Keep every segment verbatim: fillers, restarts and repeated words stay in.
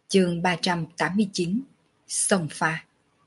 Chương ba trăm tám mươi chín. Sông pha.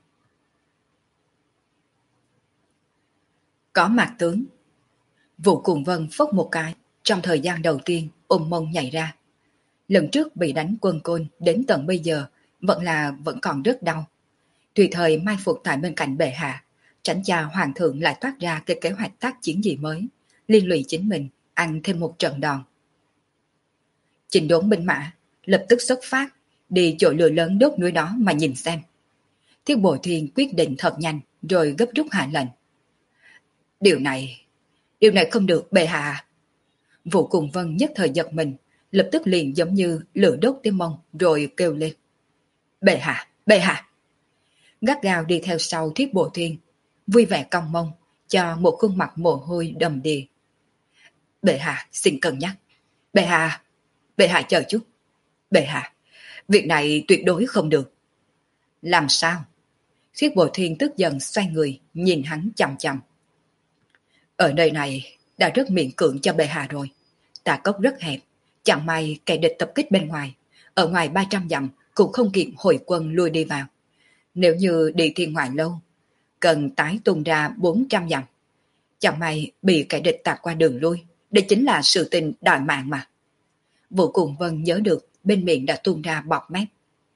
Có mặt tướng. Vũ Cùng Vân phốc một cái, trong thời gian đầu tiên ôm mông nhảy ra. Lần trước bị đánh quân côn đến tận bây giờ vẫn là vẫn còn rất đau. Tùy thời mai phục tại bên cạnh bệ hạ, tránh cha hoàng thượng lại toát ra cái kế hoạch tác chiến gì mới, liên lụy chính mình ăn thêm một trận đòn. Chỉnh đốn binh mã, lập tức xuất phát, đi chỗ lửa lớn đốt núi đó mà nhìn xem. Thiết Bội Thiên quyết định thật nhanh rồi gấp rút hạ lệnh. Điều này, điều này không được bệ hạ. Vũ Cùng Vân nhất thời giật mình, lập tức liền giống như lửa đốt tới mông rồi kêu lên. Bệ hạ, bệ hạ. Gắt gao đi theo sau Thiết Bội Thiên, vui vẻ cong mông, cho một khuôn mặt mồ hôi đầm đìa. Bệ hạ xin cân nhắc. Bệ hạ, bệ hạ chờ chút. Bệ hạ, việc này tuyệt đối không được. Làm sao? Thiết Bội Thiên tức giận xoay người, nhìn hắn chằm chằm. Ở nơi này đã rất miễn cưỡng cho bệ hạ rồi. Tà cốc rất hẹp, chẳng may kẻ địch tập kích bên ngoài, ở ngoài ba trăm dặm cũng không kịp hồi quân lui đi vào. Nếu như đi thiên ngoại lâu, cần tái tung ra bốn trăm dặm. Chẳng may bị kẻ địch tạt qua đường lui, đây chính là sự tình đòi mạng mà. Vũ Cùng Vân nhớ được bên miệng đã tuôn ra bọt mép.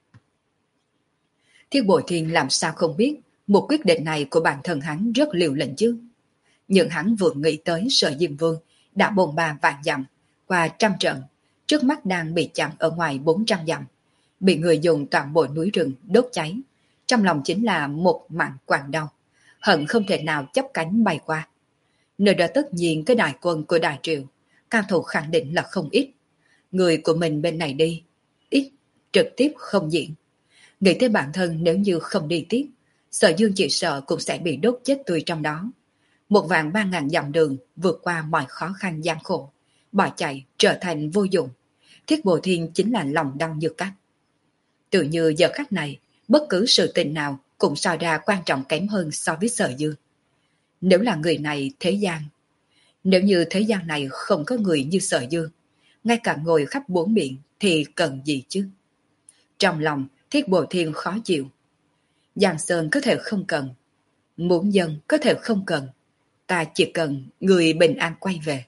Thiết Bội Thiên làm sao không biết một quyết định này của bản thân hắn rất liều lĩnh chứ. Nhưng hắn vừa nghĩ tới Sở Diêm Vương đã bồn ba vạn dặm qua trăm trận, trước mắt đang bị chặn ở ngoài bốn trăm dặm, bị người dùng toàn bộ núi rừng đốt cháy. Trong lòng chính là một mảng quặn đau, hận không thể nào chắp cánh bay qua. Nơi đó tất nhiên cái đại quân của Đại Triệu, cao thủ khẳng định là không ít. Người của mình bên này đi, ít, trực tiếp không diễn. Nghĩ tới bản thân nếu như không đi tiếp, Sở Dương chỉ sợ cũng sẽ bị đốt chết tươi trong đó. Một vạn ba ngàn dặm đường vượt qua mọi khó khăn gian khổ, bỏ chạy trở thành vô dụng. Thiết Bội Thiên chính là lòng đau như cắt. Tự như giờ khắc này, bất cứ sự tình nào cũng so ra quan trọng kém hơn so với Sở Dương. Nếu là người này thế gian, nếu như thế gian này không có người như Sở Dương, ngay cả ngồi khắp bốn miệng thì cần gì chứ? Trong lòng Thiết Bội Thiên khó chịu. Giang Sơn có thể không cần, muốn dân có thể không cần, ta chỉ cần người bình an quay về.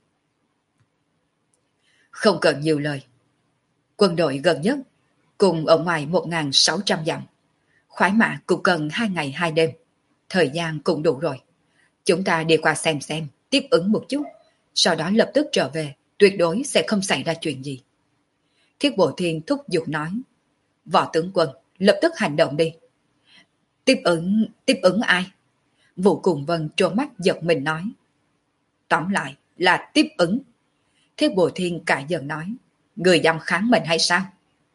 Không cần nhiều lời. Quân đội gần nhất cùng ở ngoài một nghìn sáu trăm dặm, khoái mã cũng cần hai ngày hai đêm, thời gian cũng đủ rồi. Chúng ta đi qua xem xem, tiếp ứng một chút, sau đó lập tức trở về, tuyệt đối sẽ không xảy ra chuyện gì. Thiết Bội Thiên thúc giục nói. Võ tướng quân, lập tức hành động đi. Tiếp ứng, tiếp ứng ai? Vũ Cùng Vân trố mắt giật mình nói. Tóm lại là tiếp ứng. Thiết Bội Thiên cả giận nói. Người dám kháng mệnh hay sao?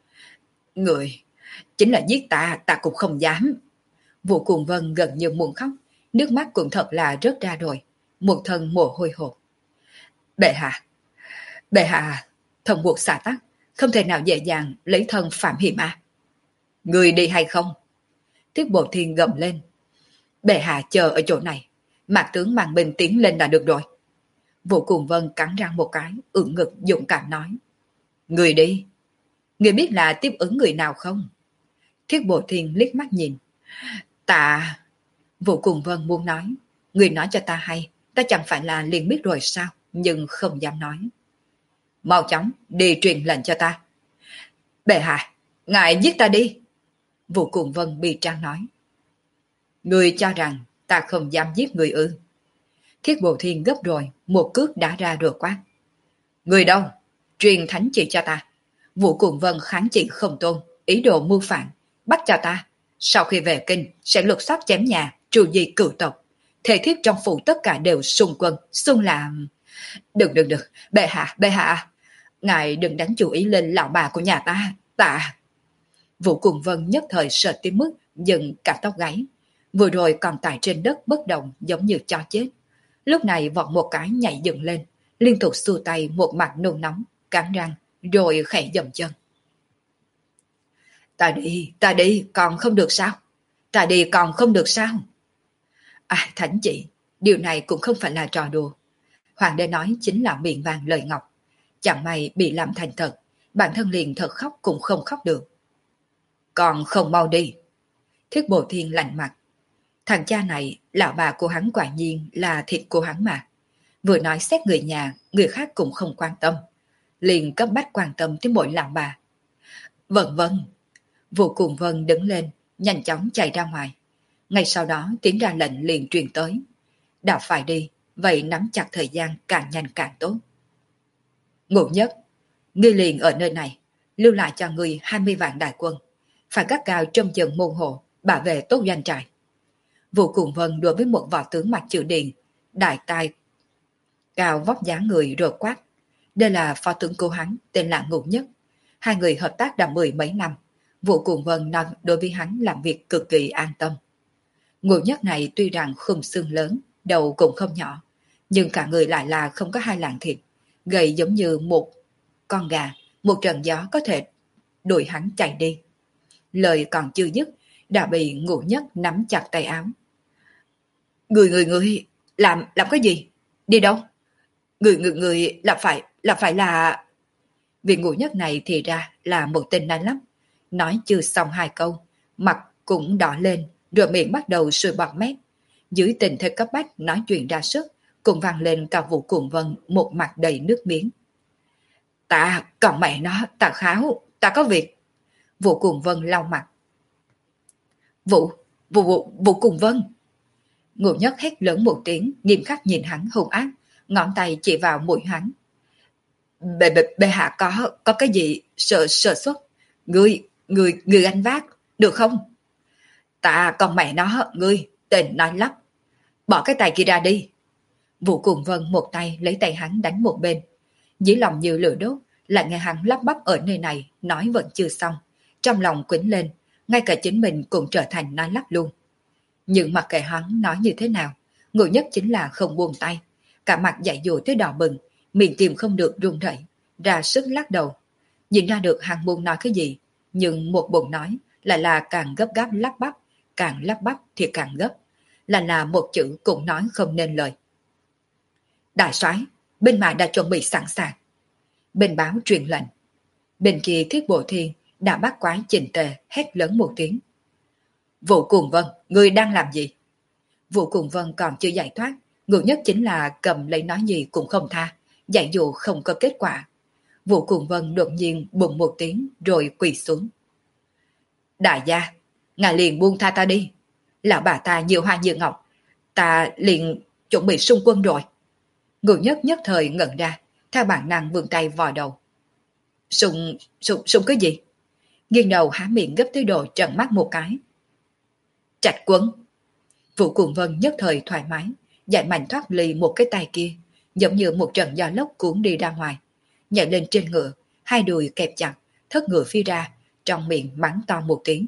Người, chính là giết ta, ta cũng không dám. Vũ Cùng Vân gần như muốn khóc, nước mắt cũng thật là rớt ra rồi, một thân mồ hôi hột. Bệ hạ, bệ hạ, thần buộc xả tắc, không thể nào dễ dàng lấy thân phạm hiểm à. Người đi hay không? Thiết Bội Thiên gầm lên. Bệ hạ chờ ở chỗ này, Mạc tướng mang binh tiến lên là được rồi. Vũ Cùng Vân cắn răng một cái, ưỡn ngực dũng cảm nói. Người đi. Người biết là tiếp ứng người nào không? Thiết Bội Thiên liếc mắt nhìn. Ta... Vũ Cùng Vân muốn nói. Người nói cho ta hay, ta chẳng phải là liền biết rồi sao, nhưng không dám nói. Mau chóng, đi truyền lệnh cho ta. Bệ hạ, ngài giết ta đi. Vũ Cùng Vân bi trang nói. Người cho rằng ta không dám giết người ư? Thiết Bội Thiên gấp rồi, một cước đá ra rồi quát. Người đâu? Truyền thánh chỉ cho ta. Vũ Cùng Vân kháng chỉ không tôn, ý đồ mưu phản, bắt cho ta. Sau khi về kinh, sẽ lục soát chém nhà, trừ di cửu tộc. Thể thiết trong phủ tất cả đều xung quân, xung làm... Đừng đừng đừng, bệ hạ, bệ hạ. Ngài đừng đánh chú ý lên lão bà của nhà ta, ta... Vũ Cùng Vân nhất thời sợ tới mức dừng cả tóc gáy. Vừa rồi còn tại trên đất bất động giống như chó chết. Lúc này vọt một cái nhảy dựng lên, liên tục xua tay một mặt nôn nóng, cắn răng, rồi khẽ dậm chân. Ta đi, ta đi, còn không được sao? Ta đi còn không được sao? À, thánh chị, điều này cũng không phải là trò đùa. Hoàng đế nói chính là miệng vàng lời ngọc. Chẳng may bị làm thành thật, bản thân liền thật khóc cũng không khóc được. còn không mau đi. Thiết Bồ Thiên lạnh mặt. Thằng cha này, lão bà của hắn quả nhiên là thịt của hắn mà. Vừa nói xét người nhà, người khác cũng không quan tâm. Liền cấp bách quan tâm tới mỗi lão bà. Vâng vâng. Vô Cùng Vân đứng lên, nhanh chóng chạy ra ngoài. Ngay sau đó tiếng ra lệnh liền truyền tới. Đã phải đi, vậy nắm chặt thời gian càng nhanh càng tốt. Ngũ Nhất, ngươi liền ở nơi này, lưu lại cho ngươi hai mươi vạn đại quân. Phải gắt cao trong chừng môn hộ, bảo vệ tốt doanh trại. Vô Cùng Vân đối với một võ tướng mặt chữ điền, đại tài cao vóc dáng người rồi quát. Đây là phó tướng của hắn, tên là Ngũ Nhất. Hai người hợp tác đã mười mấy năm. Vô Cùng Vân nói đối với hắn làm việc cực kỳ an tâm. Ngũ Nhất này tuy rằng khum xương lớn, đầu cũng không nhỏ, nhưng cả người lại là không có hai lạng thịt, gầy giống như một con gà, một trận gió có thể đuổi hắn chạy đi. Lời còn chưa dứt, đã bị Ngũ Nhất nắm chặt tay áo. Người người người, làm làm cái gì? Đi đâu? Người người người là phải, là phải là... Vì Ngũ Nhất này thì ra là một tên nanh lắm. Nói chưa xong hai câu, mặt cũng đỏ lên, rồi miệng bắt đầu sùi bọt mép. Dưới tình thế cấp bách nói chuyện ra sức, cùng vang lên cả Vũ Cùng Vân một mặt đầy nước miếng. Ta, còn mẹ nó, ta kháo, ta có việc. Vũ Cùng Vân lau mặt. Vũ, Vũ, Vũ, Vũ Cùng Vân. Ngũ Nhất hét lớn một tiếng, nghiêm khắc nhìn hắn hung ác, ngón tay chỉ vào mũi hắn. Bệ bệ bệ hạ có, có cái gì sợ sợ xuất. Ngươi, ngươi, ngươi gánh vác, được không? Ta còn mẹ nó, ngươi, tên nói lắp. Bỏ cái tay kia ra đi. Vũ Cùng Vân một tay lấy tay hắn đánh một bên. Dưới lòng như lửa đốt, lại nghe hắn lắp bắp ở nơi này, nói vẫn chưa xong. Trong lòng quýnh lên, ngay cả chính mình cũng trở thành nói lắp luôn. Nhưng mặc kệ hắn nói như thế nào, Ngũ Nhất chính là không buông tay. Cả mặt dại dụ tới đỏ bừng, miệng kìm không được run rẩy, ra sức lắc đầu. Nhìn ra được hắn muốn nói cái gì, nhưng một bụng nói lại là càng gấp gáp lắp bắp, càng lắp bắp thì càng gấp, là là một chữ cũng nói không nên lời. Đại soái, bên mã đã chuẩn bị sẵn sàng. Bên báo truyền lệnh. Bên kia Thiết Bộ Thiên đã bắt quái chỉnh tề hét lớn một tiếng. Vũ Cùng Vân, ngươi đang làm gì? Vũ Cùng Vân còn chưa giải thoát, Ngũ Nhất chính là cầm lấy nói gì cũng không tha, dạy dụ không có kết quả. Vũ Cùng Vân đột nhiên bùng một tiếng rồi quỳ xuống. Đại gia, ngài liền buông tha ta đi. Lão bà ta nhiều hoa nhiều ngọc, ta liền chuẩn bị xung quân rồi. Ngũ Nhất nhất thời ngẩn ra, theo bản năng vươn tay vò đầu. Sung, sung, sung cái gì? Nghiêng đầu há miệng gấp tới độ trợn mắt một cái. Trạch Quấn. Vũ Cùng Vân nhất thời thoải mái, giải mạnh thoát ly một cái tay kia, giống như một trận gió lốc cuốn đi ra ngoài. Nhảy lên trên ngựa, hai đùi kẹp chặt, thất ngựa phi ra, trong miệng mắng to một tiếng.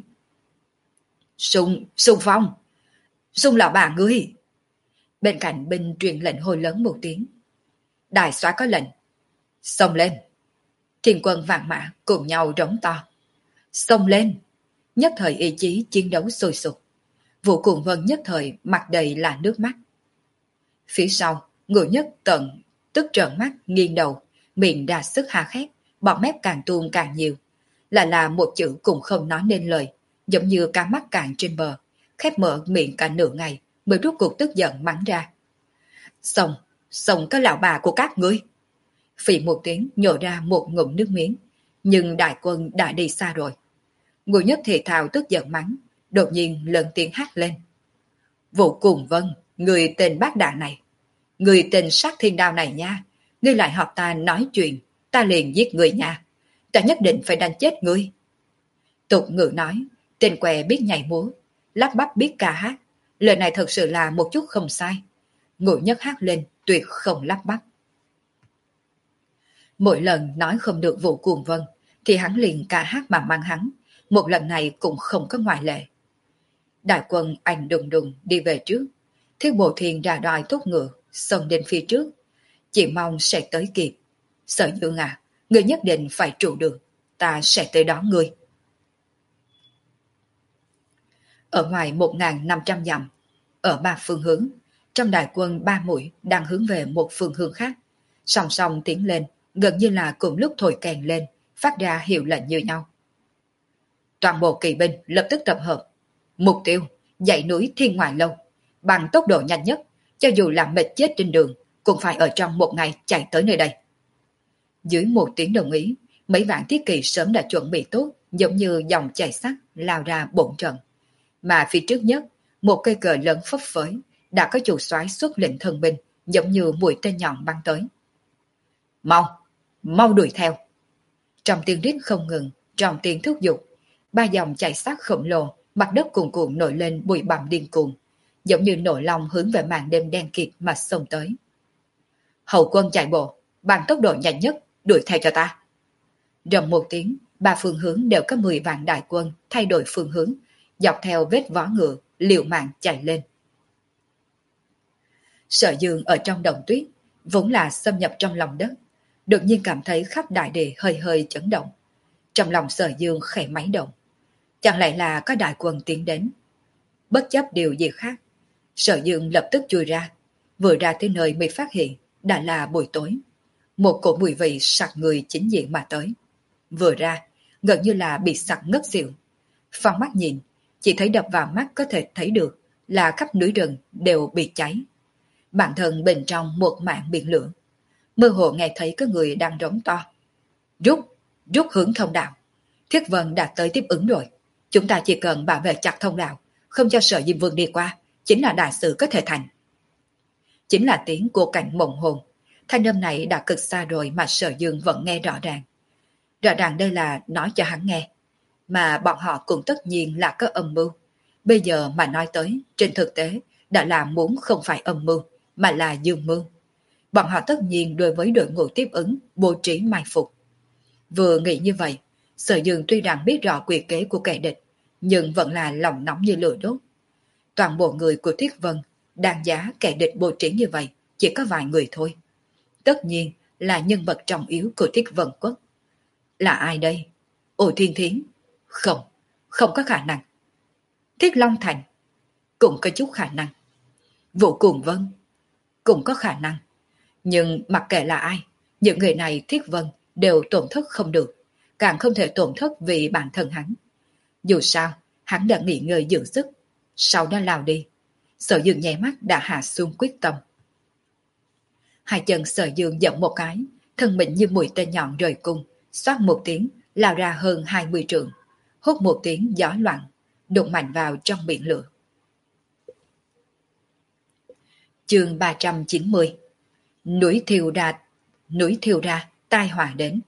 Sung, sung phong! Sung lão bà ngươi! Bên cạnh binh truyền lệnh hôi lớn một tiếng. Đại soái có lệnh. Xông lên! Thiên quân vạn mã cùng nhau rống to. Xông lên! Nhất thời ý chí chiến đấu sôi sục. Vũ Cùng Vân nhất thời mặt đầy là nước mắt. Phía sau, Ngũ Nhất tận tức trợn mắt nghiêng đầu, miệng đà sức hà khét, bọt mép càng tuôn càng nhiều. Là là một chữ cũng không nói nên lời, giống như cá mắc cạn trên bờ, khép mở miệng cả nửa ngày mới rút cuộc tức giận mắng ra. Xong, xong cái lão bà của các ngươi. Phỉ một tiếng nhổ ra một ngụm nước miếng, nhưng đại quân đã đi xa rồi. Ngũ Nhất thì thào tức giận mắng, đột nhiên lớn tiếng hát lên. Vũ Cùng Vân, người tên bác đạn này, người tên sát thiên đao này nha, ngươi lại học ta nói chuyện, ta liền giết người nha, ta nhất định phải đánh chết ngươi. Tục ngữ nói, tên què biết nhảy múa, lắp bắp biết ca hát, lời này thật sự là một chút không sai. Ngũ Nhất hát lên, tuyệt không lắp bắp. Mỗi lần nói không được Vũ Cùng Vân, thì hắn liền ca hát mà mang hắn, một lần này cũng không có ngoại lệ. Đại quân ảnh đùng đùng đi về trước, Thiết Bộ Thiên ra đòi thúc ngựa, xông đến phía trước, chỉ mong sẽ tới kịp. Sở Dương à, ngươi nhất định phải trụ được, ta sẽ tới đón ngươi. Ở ngoài một nghìn năm trăm dặm, ở ba phương hướng, trong đại quân ba mũi đang hướng về một phương hướng khác, song song tiến lên, gần như là cùng lúc thổi kèn lên, phát ra hiệu lệnh như nhau. Toàn bộ kỵ binh lập tức tập hợp. Mục tiêu, dãy núi Thiên Ngoại Lâu. Bằng tốc độ nhanh nhất, cho dù là mệt chết trên đường, cũng phải ở trong một ngày chạy tới nơi đây. Dưới một tiếng đồng ý, mấy vạn thiết kỵ sớm đã chuẩn bị tốt, giống như dòng chảy sắt lao ra bổn trận. Mà phía trước nhất, một cây cờ lớn phấp phới, đã có chủ soái xuất lệnh thân binh, giống như mũi tên nhọn bắn tới. Mau, mau đuổi theo. Trong tiếng rít không ngừng, trong tiếng thúc giục, ba dòng chảy sắt khổng lồ, mặt đất cuồn cuộn nổi lên bụi bặm điên cuồng, giống như nổi lòng hướng về màn đêm đen kịt mà xông tới. Hậu quân chạy bộ, bằng tốc độ nhanh nhất, đuổi theo cho ta. Rầm một tiếng, ba phương hướng đều có mười vạn đại quân thay đổi phương hướng, dọc theo vết vó ngựa, liều mạng chạy lên. Sở Dương ở trong đồng tuyết, vốn là xâm nhập trong lòng đất, đột nhiên cảm thấy khắp đại địa hơi hơi chấn động. Trong lòng Sở Dương khẽ máy động. Chẳng lẽ là có đại quân tiến đến? Bất chấp điều gì khác, Sở Dương lập tức chui ra, vừa ra tới nơi mới phát hiện đã là buổi tối. Một cổ mùi vị sặc người chính diện mà tới. Vừa ra, gần như là bị sặc ngất xỉu. Phong mắt nhìn, chỉ thấy đập vào mắt có thể thấy được là khắp núi rừng đều bị cháy. Bản thân bên trong một mảng biển lửa. Mơ hồ nghe thấy có người đang rống to. Rút, rút hướng thông đạo. Thiết Vân đã tới tiếp ứng rồi. Chúng ta chỉ cần bảo vệ chặt thông đạo, không cho Sở Diêm Vương đi qua, chính là đại sự có thể thành. Chính là tiếng của Cảnh Mộng Hồn. Thanh âm này đã cực xa rồi mà Sở Dương vẫn nghe rõ ràng. Rõ ràng đây là nói cho hắn nghe, mà bọn họ cũng tất nhiên là có âm mưu. Bây giờ mà nói tới, trên thực tế đã là muốn không phải âm mưu, mà là dương mưu. Bọn họ tất nhiên đối với đội ngũ tiếp ứng bố trí mai phục. Vừa nghĩ như vậy, Sở Dương tuy rằng biết rõ quy kế của kẻ địch, nhưng vẫn là lòng nóng như lửa đốt. Toàn bộ người của Thiết Vân, đáng giá kẻ địch bố trí như vậy, chỉ có vài người thôi. Tất nhiên là nhân vật trọng yếu của Thiết Vân Quốc. Là ai đây? Ổ Thiên Thiến? Không, không có khả năng. Thiết Long Thành? Cũng có chút khả năng. Vũ Cùng Vân? Cũng có khả năng. Nhưng mặc kệ là ai, những người này Thiết Vân đều tổn thất không được, càng không thể tổn thất vì bản thân hắn. Dù sao, hắn đã nghỉ ngơi dưỡng sức, sau đó lao đi. Sở Dương nháy mắt đã hạ xuống quyết tâm. Hai chân Sở Dương giẫm một cái, thân mình như mũi tên nhọn rời cung, xoát một tiếng, lao ra hơn hai mươi trượng, hút một tiếng gió loạn, đụng mạnh vào trong biển lửa. Chương ba trăm chín mươi. Núi thiêu ra, núi thiêu ra, tai họa đến.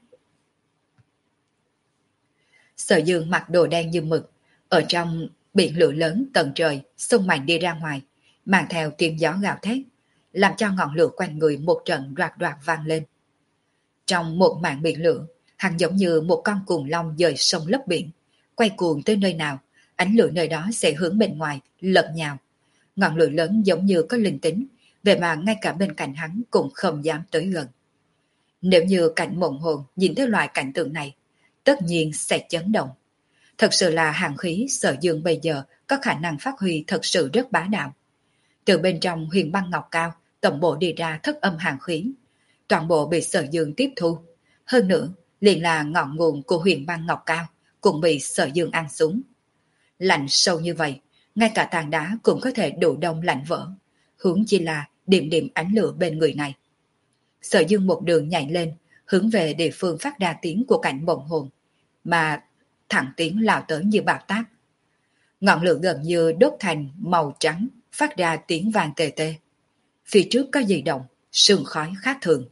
Sở Dương mặc đồ đen như mực, ở trong biển lửa lớn tận trời, xông mạnh đi ra ngoài, mang theo tiếng gió gào thét, làm cho ngọn lửa quanh người một trận đoạt đoạt vang lên. Trong một mảng biển lửa, hắn giống như một con cuồng long dời sông lấp biển, quay cuồng tới nơi nào, ánh lửa nơi đó sẽ hướng bên ngoài, lật nhào. Ngọn lửa lớn giống như có linh tính, vậy mà ngay cả bên cạnh hắn cũng không dám tới gần. Nếu như Cảnh Mộng Hồn nhìn thấy loại cảnh tượng này, tất nhiên sẽ chấn động. Thật sự là hàn khí Sở Dương bây giờ có khả năng phát huy thật sự rất bá đạo. Từ bên trong huyền băng ngọc cao, tổng bộ đi ra thất âm hàn khí. Toàn bộ bị Sở Dương tiếp thu. Hơn nữa, liền là ngọn nguồn của huyền băng ngọc cao cũng bị Sở Dương ăn xuống. Lạnh sâu như vậy, ngay cả tảng đá cũng có thể đổ đông lạnh vỡ. Hướng chỉ là điểm điểm ánh lửa bên người này. Sở Dương một đường nhảy lên, hướng về địa phương phát ra tiếng của Cảnh Mộng Hồn, mà thẳng tiến lao tới như bão táp. Ngọn lửa gần như đốt thành màu trắng, phát ra tiếng vang tê tê. Phía trước có dị động, sương khói khác thường.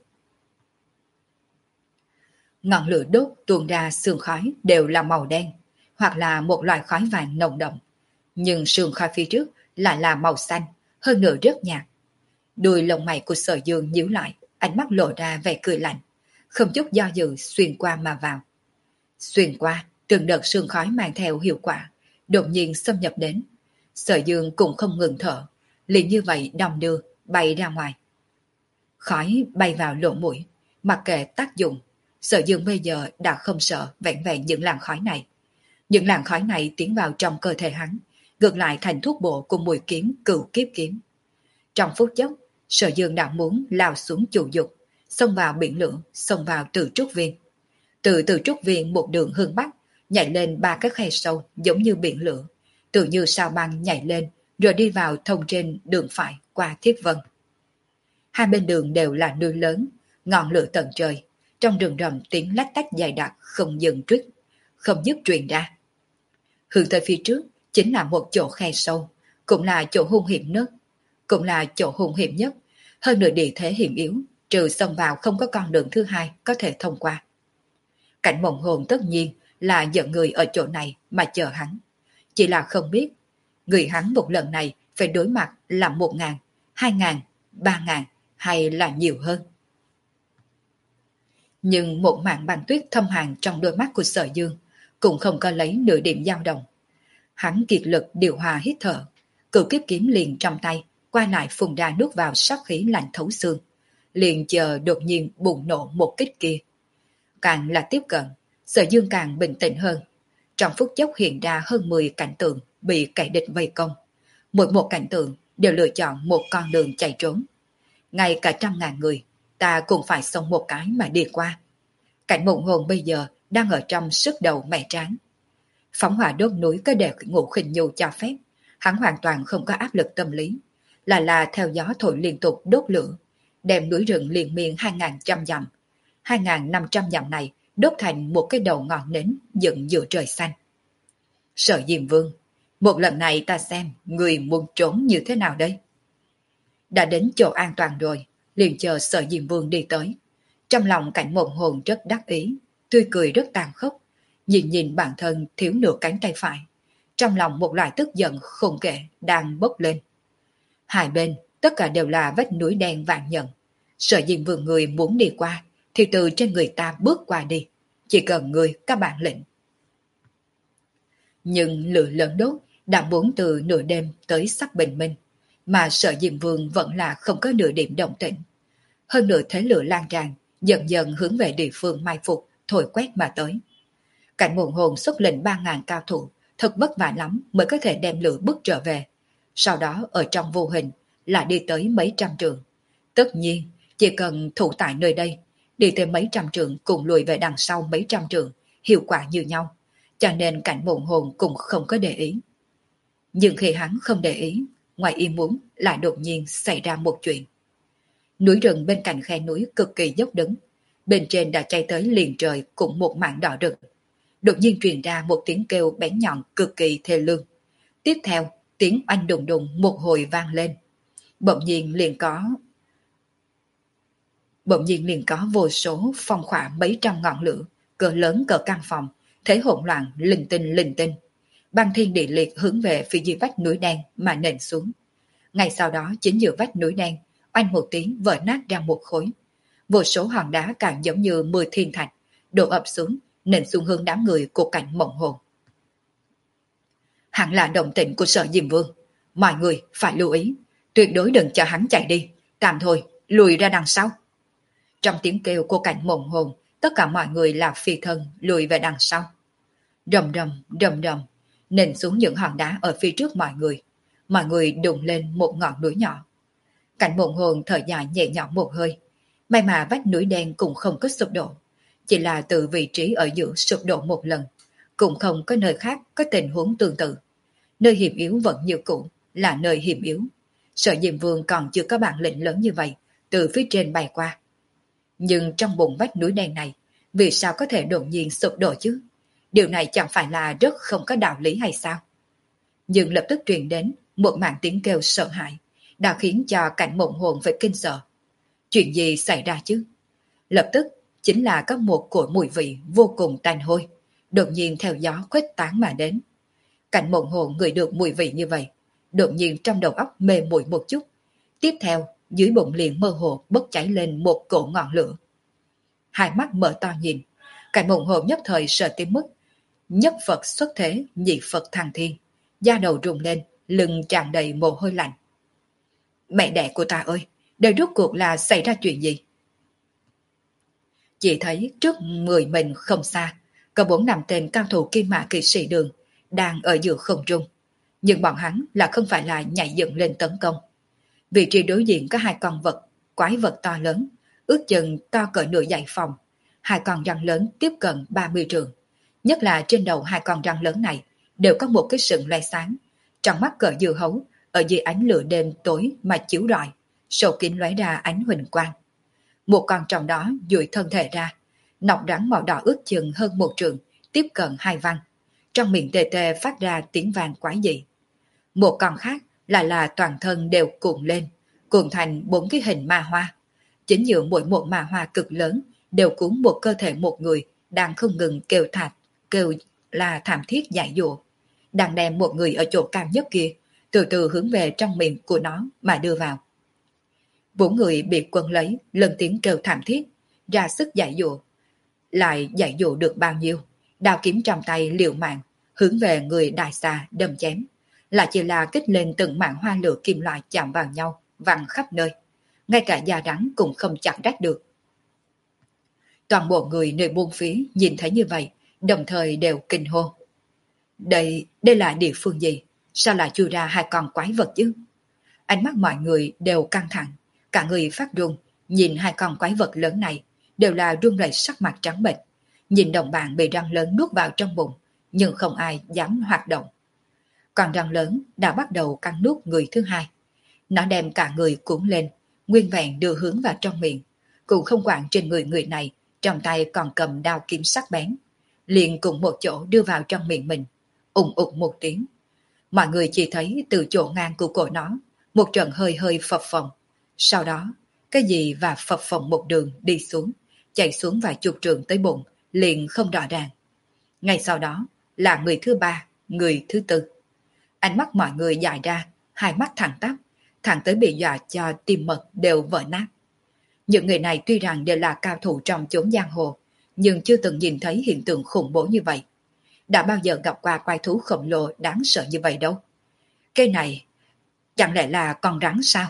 Ngọn lửa đốt tuôn ra sương khói đều là màu đen, hoặc là một loại khói vàng nồng đậm. Nhưng sương khói phía trước lại là màu xanh, hơn nữa rất nhạt. Đuôi lông mày của Sở Dương nhíu lại, ánh mắt lộ ra vẻ cười lạnh, không chút do dự xuyên qua mà vào. Xuyên qua, từng đợt sương khói mang theo hiệu quả, đột nhiên xâm nhập đến. Sở Dương cũng không ngừng thở, liền như vậy đong đưa, bay ra ngoài. Khói bay vào lỗ mũi, mặc kệ tác dụng, Sở Dương bây giờ đã không sợ vẹn vẹn những làn khói này. Những làn khói này tiến vào trong cơ thể hắn, ngược lại thành thuốc bổ của mùi kiếm cửu kiếp kiếm. Trong phút chốc, Sở Dương đã muốn lao xuống chủ dục, xông vào biển lửa, xông vào Từ Trúc Viên. Từ Từ Trúc Viên một đường hướng bắc, nhảy lên ba cái khe sâu giống như biển lửa, tự như sao băng nhảy lên rồi đi vào thông trên đường phải qua Thiết Vân. Hai bên đường đều là núi lớn, ngọn lửa tận trời, trong rừng rậm tiếng lách tách dài đặc không dừng trích, không dứt truyền ra. Hướng tới phía trước chính là một chỗ khe sâu, cũng là chỗ hung hiểm nhất, cũng là chỗ hung hiểm nhất, hơn nữa địa thế hiểm yếu, trừ xông vào không có con đường thứ hai có thể thông qua. Cảnh Mộng Hồn tất nhiên là dẫn người ở chỗ này mà chờ hắn, chỉ là không biết người hắn một lần này phải đối mặt là một ngàn, hai ngàn, ba ngàn hay là nhiều hơn. Nhưng một mảng băng tuyết thâm hàn trong đôi mắt của Sở Dương cũng không có lấy nửa điểm dao động. Hắn kiệt lực điều hòa hít thở, cửu kiếp kiếm liền trong tay, qua lại phun ra nước vào sát khí lạnh thấu xương, liền chờ đột nhiên bùng nổ một kích kia. Càng là tiếp cận, Sở Dương càng bình tĩnh hơn. Trong phút chốc hiện ra hơn mười cảnh tượng bị kẻ địch vây công. Mỗi một cảnh tượng đều lựa chọn một con đường chạy trốn. Ngay cả trăm ngàn người, ta cũng phải xông một cái mà đi qua. Cảnh Mộng Hồn bây giờ đang ở trong sức đầu mẻ tráng. Phóng hỏa đốt núi có đều ngũ khinh nhu cho phép, hắn hoàn toàn không có áp lực tâm lý, là là theo gió thổi liên tục đốt lửa, đem núi rừng liền miên hai ngàn trăm dặm, hai ngàn năm trăm dặm này đốt thành một cái đầu ngọn nến dựng giữa trời xanh. Sở Diêm Vương, một lần này ta xem người muốn trốn như thế nào đây? Đã đến chỗ an toàn rồi, liền chờ Sở Diêm Vương đi tới. Trong lòng Cảnh Mộng Hồn rất đắc ý, tươi cười rất tàn khốc, nhìn nhìn bản thân thiếu nửa cánh tay phải. Trong lòng một loại tức giận khôn kể đang bốc lên. Hai bên, tất cả đều là vách núi đen vạn nhận. Sở Diêm Vương người muốn đi qua, thì từ trên người ta bước qua đi. Chỉ cần người các bạn lệnh. Nhưng lửa lớn đốt đã muốn từ nửa đêm tới sắp bình minh, mà Sở Diêm Vương vẫn là không có nửa điểm động tĩnh. Hơn nửa thế lửa lan tràn, dần dần hướng về địa phương mai phục, thổi quét mà tới. Cảnh Mộng Hồn xuất lệnh ba ngàn cao thủ, thật vất vả lắm mới có thể đem lửa bước trở về. Sau đó ở trong vô hình là đi tới mấy trăm trường. Tất nhiên, chỉ cần thủ tại nơi đây, đi tới mấy trăm trường cùng lùi về đằng sau mấy trăm trường, hiệu quả như nhau. Cho nên Cảnh Mộng Hồn cũng không có để ý. Nhưng khi hắn không để ý, ngoài ý muốn lại đột nhiên xảy ra một chuyện. Núi rừng bên cạnh khe núi cực kỳ dốc đứng, bên trên đã cháy tới liền trời cũng một mảng đỏ rực. Đột nhiên truyền ra một tiếng kêu bén nhọn cực kỳ thê lương. Tiếp theo, tiếng oanh đùng đùng một hồi vang lên. Bỗng nhiên liền có Bỗng nhiên liền có vô số phong khỏa mấy trăm ngọn lửa, cỡ lớn cỡ căn phòng, thế hỗn loạn linh tinh linh tinh. Băng thiên địa liệt hướng về phía dưới vách núi đen mà nện xuống. Ngay sau đó chính giữa vách núi đen, oanh một tiếng vỡ nát ra một khối. Vô số hòn đá càng giống như mười thiên thạch, đổ ập xuống, nện xuống hướng đám người của Cảnh Mộng Hồn. Hẳn là động tĩnh của Sở Diêm Vương. Mọi người phải lưu ý, tuyệt đối đừng cho hắn chạy đi, tạm thôi, lùi ra đằng sau. Trong tiếng kêu của Cảnh Mộng Hồn, tất cả mọi người là phi thân lùi về đằng sau. Rầm rầm, rầm rầm, nện xuống những hòn đá ở phía trước mọi người. Mọi người đụng lên một ngọn núi nhỏ. Cảnh Mộng Hồn thở dài nhẹ nhõm một hơi. May mà vách núi đen cũng không có sụp đổ, chỉ là từ vị trí ở giữa sụp đổ một lần, cũng không có nơi khác có tình huống tương tự. Nơi hiểm yếu vẫn như cũ, là nơi hiểm yếu. Sở Diêm Vương còn chưa có bản lĩnh lớn như vậy, từ phía trên bay qua. Nhưng trong bụng vách núi đen này, vì sao có thể đột nhiên sụp đổ chứ? Điều này chẳng phải là rất không có đạo lý hay sao? Nhưng lập tức truyền đến một mảng tiếng kêu sợ hãi, đã khiến cho Cảnh Mộng Hồn phải kinh sợ. Chuyện gì xảy ra chứ? Lập tức chính là có một cỗ mùi vị vô cùng tanh hôi, đột nhiên theo gió khuếch tán mà đến. Cảnh Mộng Hồn ngửi được mùi vị như vậy, đột nhiên trong đầu óc mê muội một chút. Tiếp theo, dưới bụng liền mơ hồ bốc cháy lên một cỗ ngọn lửa. Hai mắt mở to nhìn, Cảnh Mộng Hồn nhất thời sợ tới mức nhất Phật xuất thế, nhị Phật thăng thiên, da đầu rung lên, lưng tràn đầy mồ hôi lạnh. Mẹ đẻ của ta ơi, đây rốt cuộc là xảy ra chuyện gì? Chỉ thấy trước người mình không xa, có bốn năm tên cao thủ kim mã kỵ sĩ đường đang ở giữa không trung, nhưng bọn hắn là không phải là nhảy dựng lên tấn công. Vị trí đối diện có hai con vật, quái vật to lớn, ước chừng to cỡ nửa dãy phòng, hai con răng lớn tiếp cận ba mươi trượng, Nhất là trên đầu hai con rắn lớn này đều có một cái sừng loe sáng, trong mắt cỡ dưa hấu, ở dưới ánh lửa đêm tối mà chiếu rọi, sâu kín lóe ra ánh huỳnh quang. Một con trong đó duỗi thân thể ra, nọc rắn màu đỏ ướt chừng hơn một trượng, tiếp cận hai văn. Trong miệng tê tê phát ra tiếng vang quái dị. Một con khác lại là toàn thân đều cuộn lên, cuộn thành bốn cái hình ma hoa. Chính giữa mỗi một ma hoa cực lớn đều cuốn một cơ thể một người đang không ngừng kêu thạch, kêu là thảm thiết dại dụa, đang đem một người ở chỗ cao nhất kia từ từ hướng về trong miệng của nó mà đưa vào. Bốn người bị quân lấy, lần tiếng kêu thảm thiết, ra sức dại dụa. Lại dại dụa được bao nhiêu, đao kiếm trong tay liều mạng, hướng về người đại xà đâm chém. Lại chỉ là kích lên từng mảng hoa lửa kim loại chạm vào nhau, văng khắp nơi. Ngay cả da rắn cũng không chặn đách được. Toàn bộ người nơi buôn phía nhìn thấy như vậy, đồng thời đều kinh hô. Đây, đây là địa phương gì? Sao lại chui ra hai con quái vật chứ? Ánh mắt mọi người đều căng thẳng, cả người phát run, nhìn hai con quái vật lớn này, đều là run rẩy sắc mặt trắng bệch. Nhìn đồng bạn bị răng lớn nuốt vào trong bụng, nhưng không ai dám hoạt động. Còn răng lớn đã bắt đầu cắn nuốt người thứ hai. Nó đem cả người cuốn lên, nguyên vẹn đưa hướng vào trong miệng, cũng không quản trên người người này, trong tay còn cầm đao kiếm sắc bén, liền cùng một chỗ đưa vào trong miệng mình, ùng ục một tiếng. Mọi người chỉ thấy từ chỗ ngang của cổ nó, một trận hơi hơi phập phồng. Sau đó, cái gì và phập phồng một đường đi xuống, chạy xuống vài chục trượng tới bụng, liền không rõ ràng. Ngay sau đó là người thứ ba, người thứ tư. Ánh mắt mọi người dài ra, hai mắt thẳng tắp, thẳng tới bị dọa cho tim mật đều vỡ nát. Những người này tuy rằng đều là cao thủ trong chốn giang hồ, nhưng chưa từng nhìn thấy hiện tượng khủng bố như vậy. Đã bao giờ gặp qua quái thú khổng lồ đáng sợ như vậy đâu. Cái này, chẳng lẽ là con rắn sao?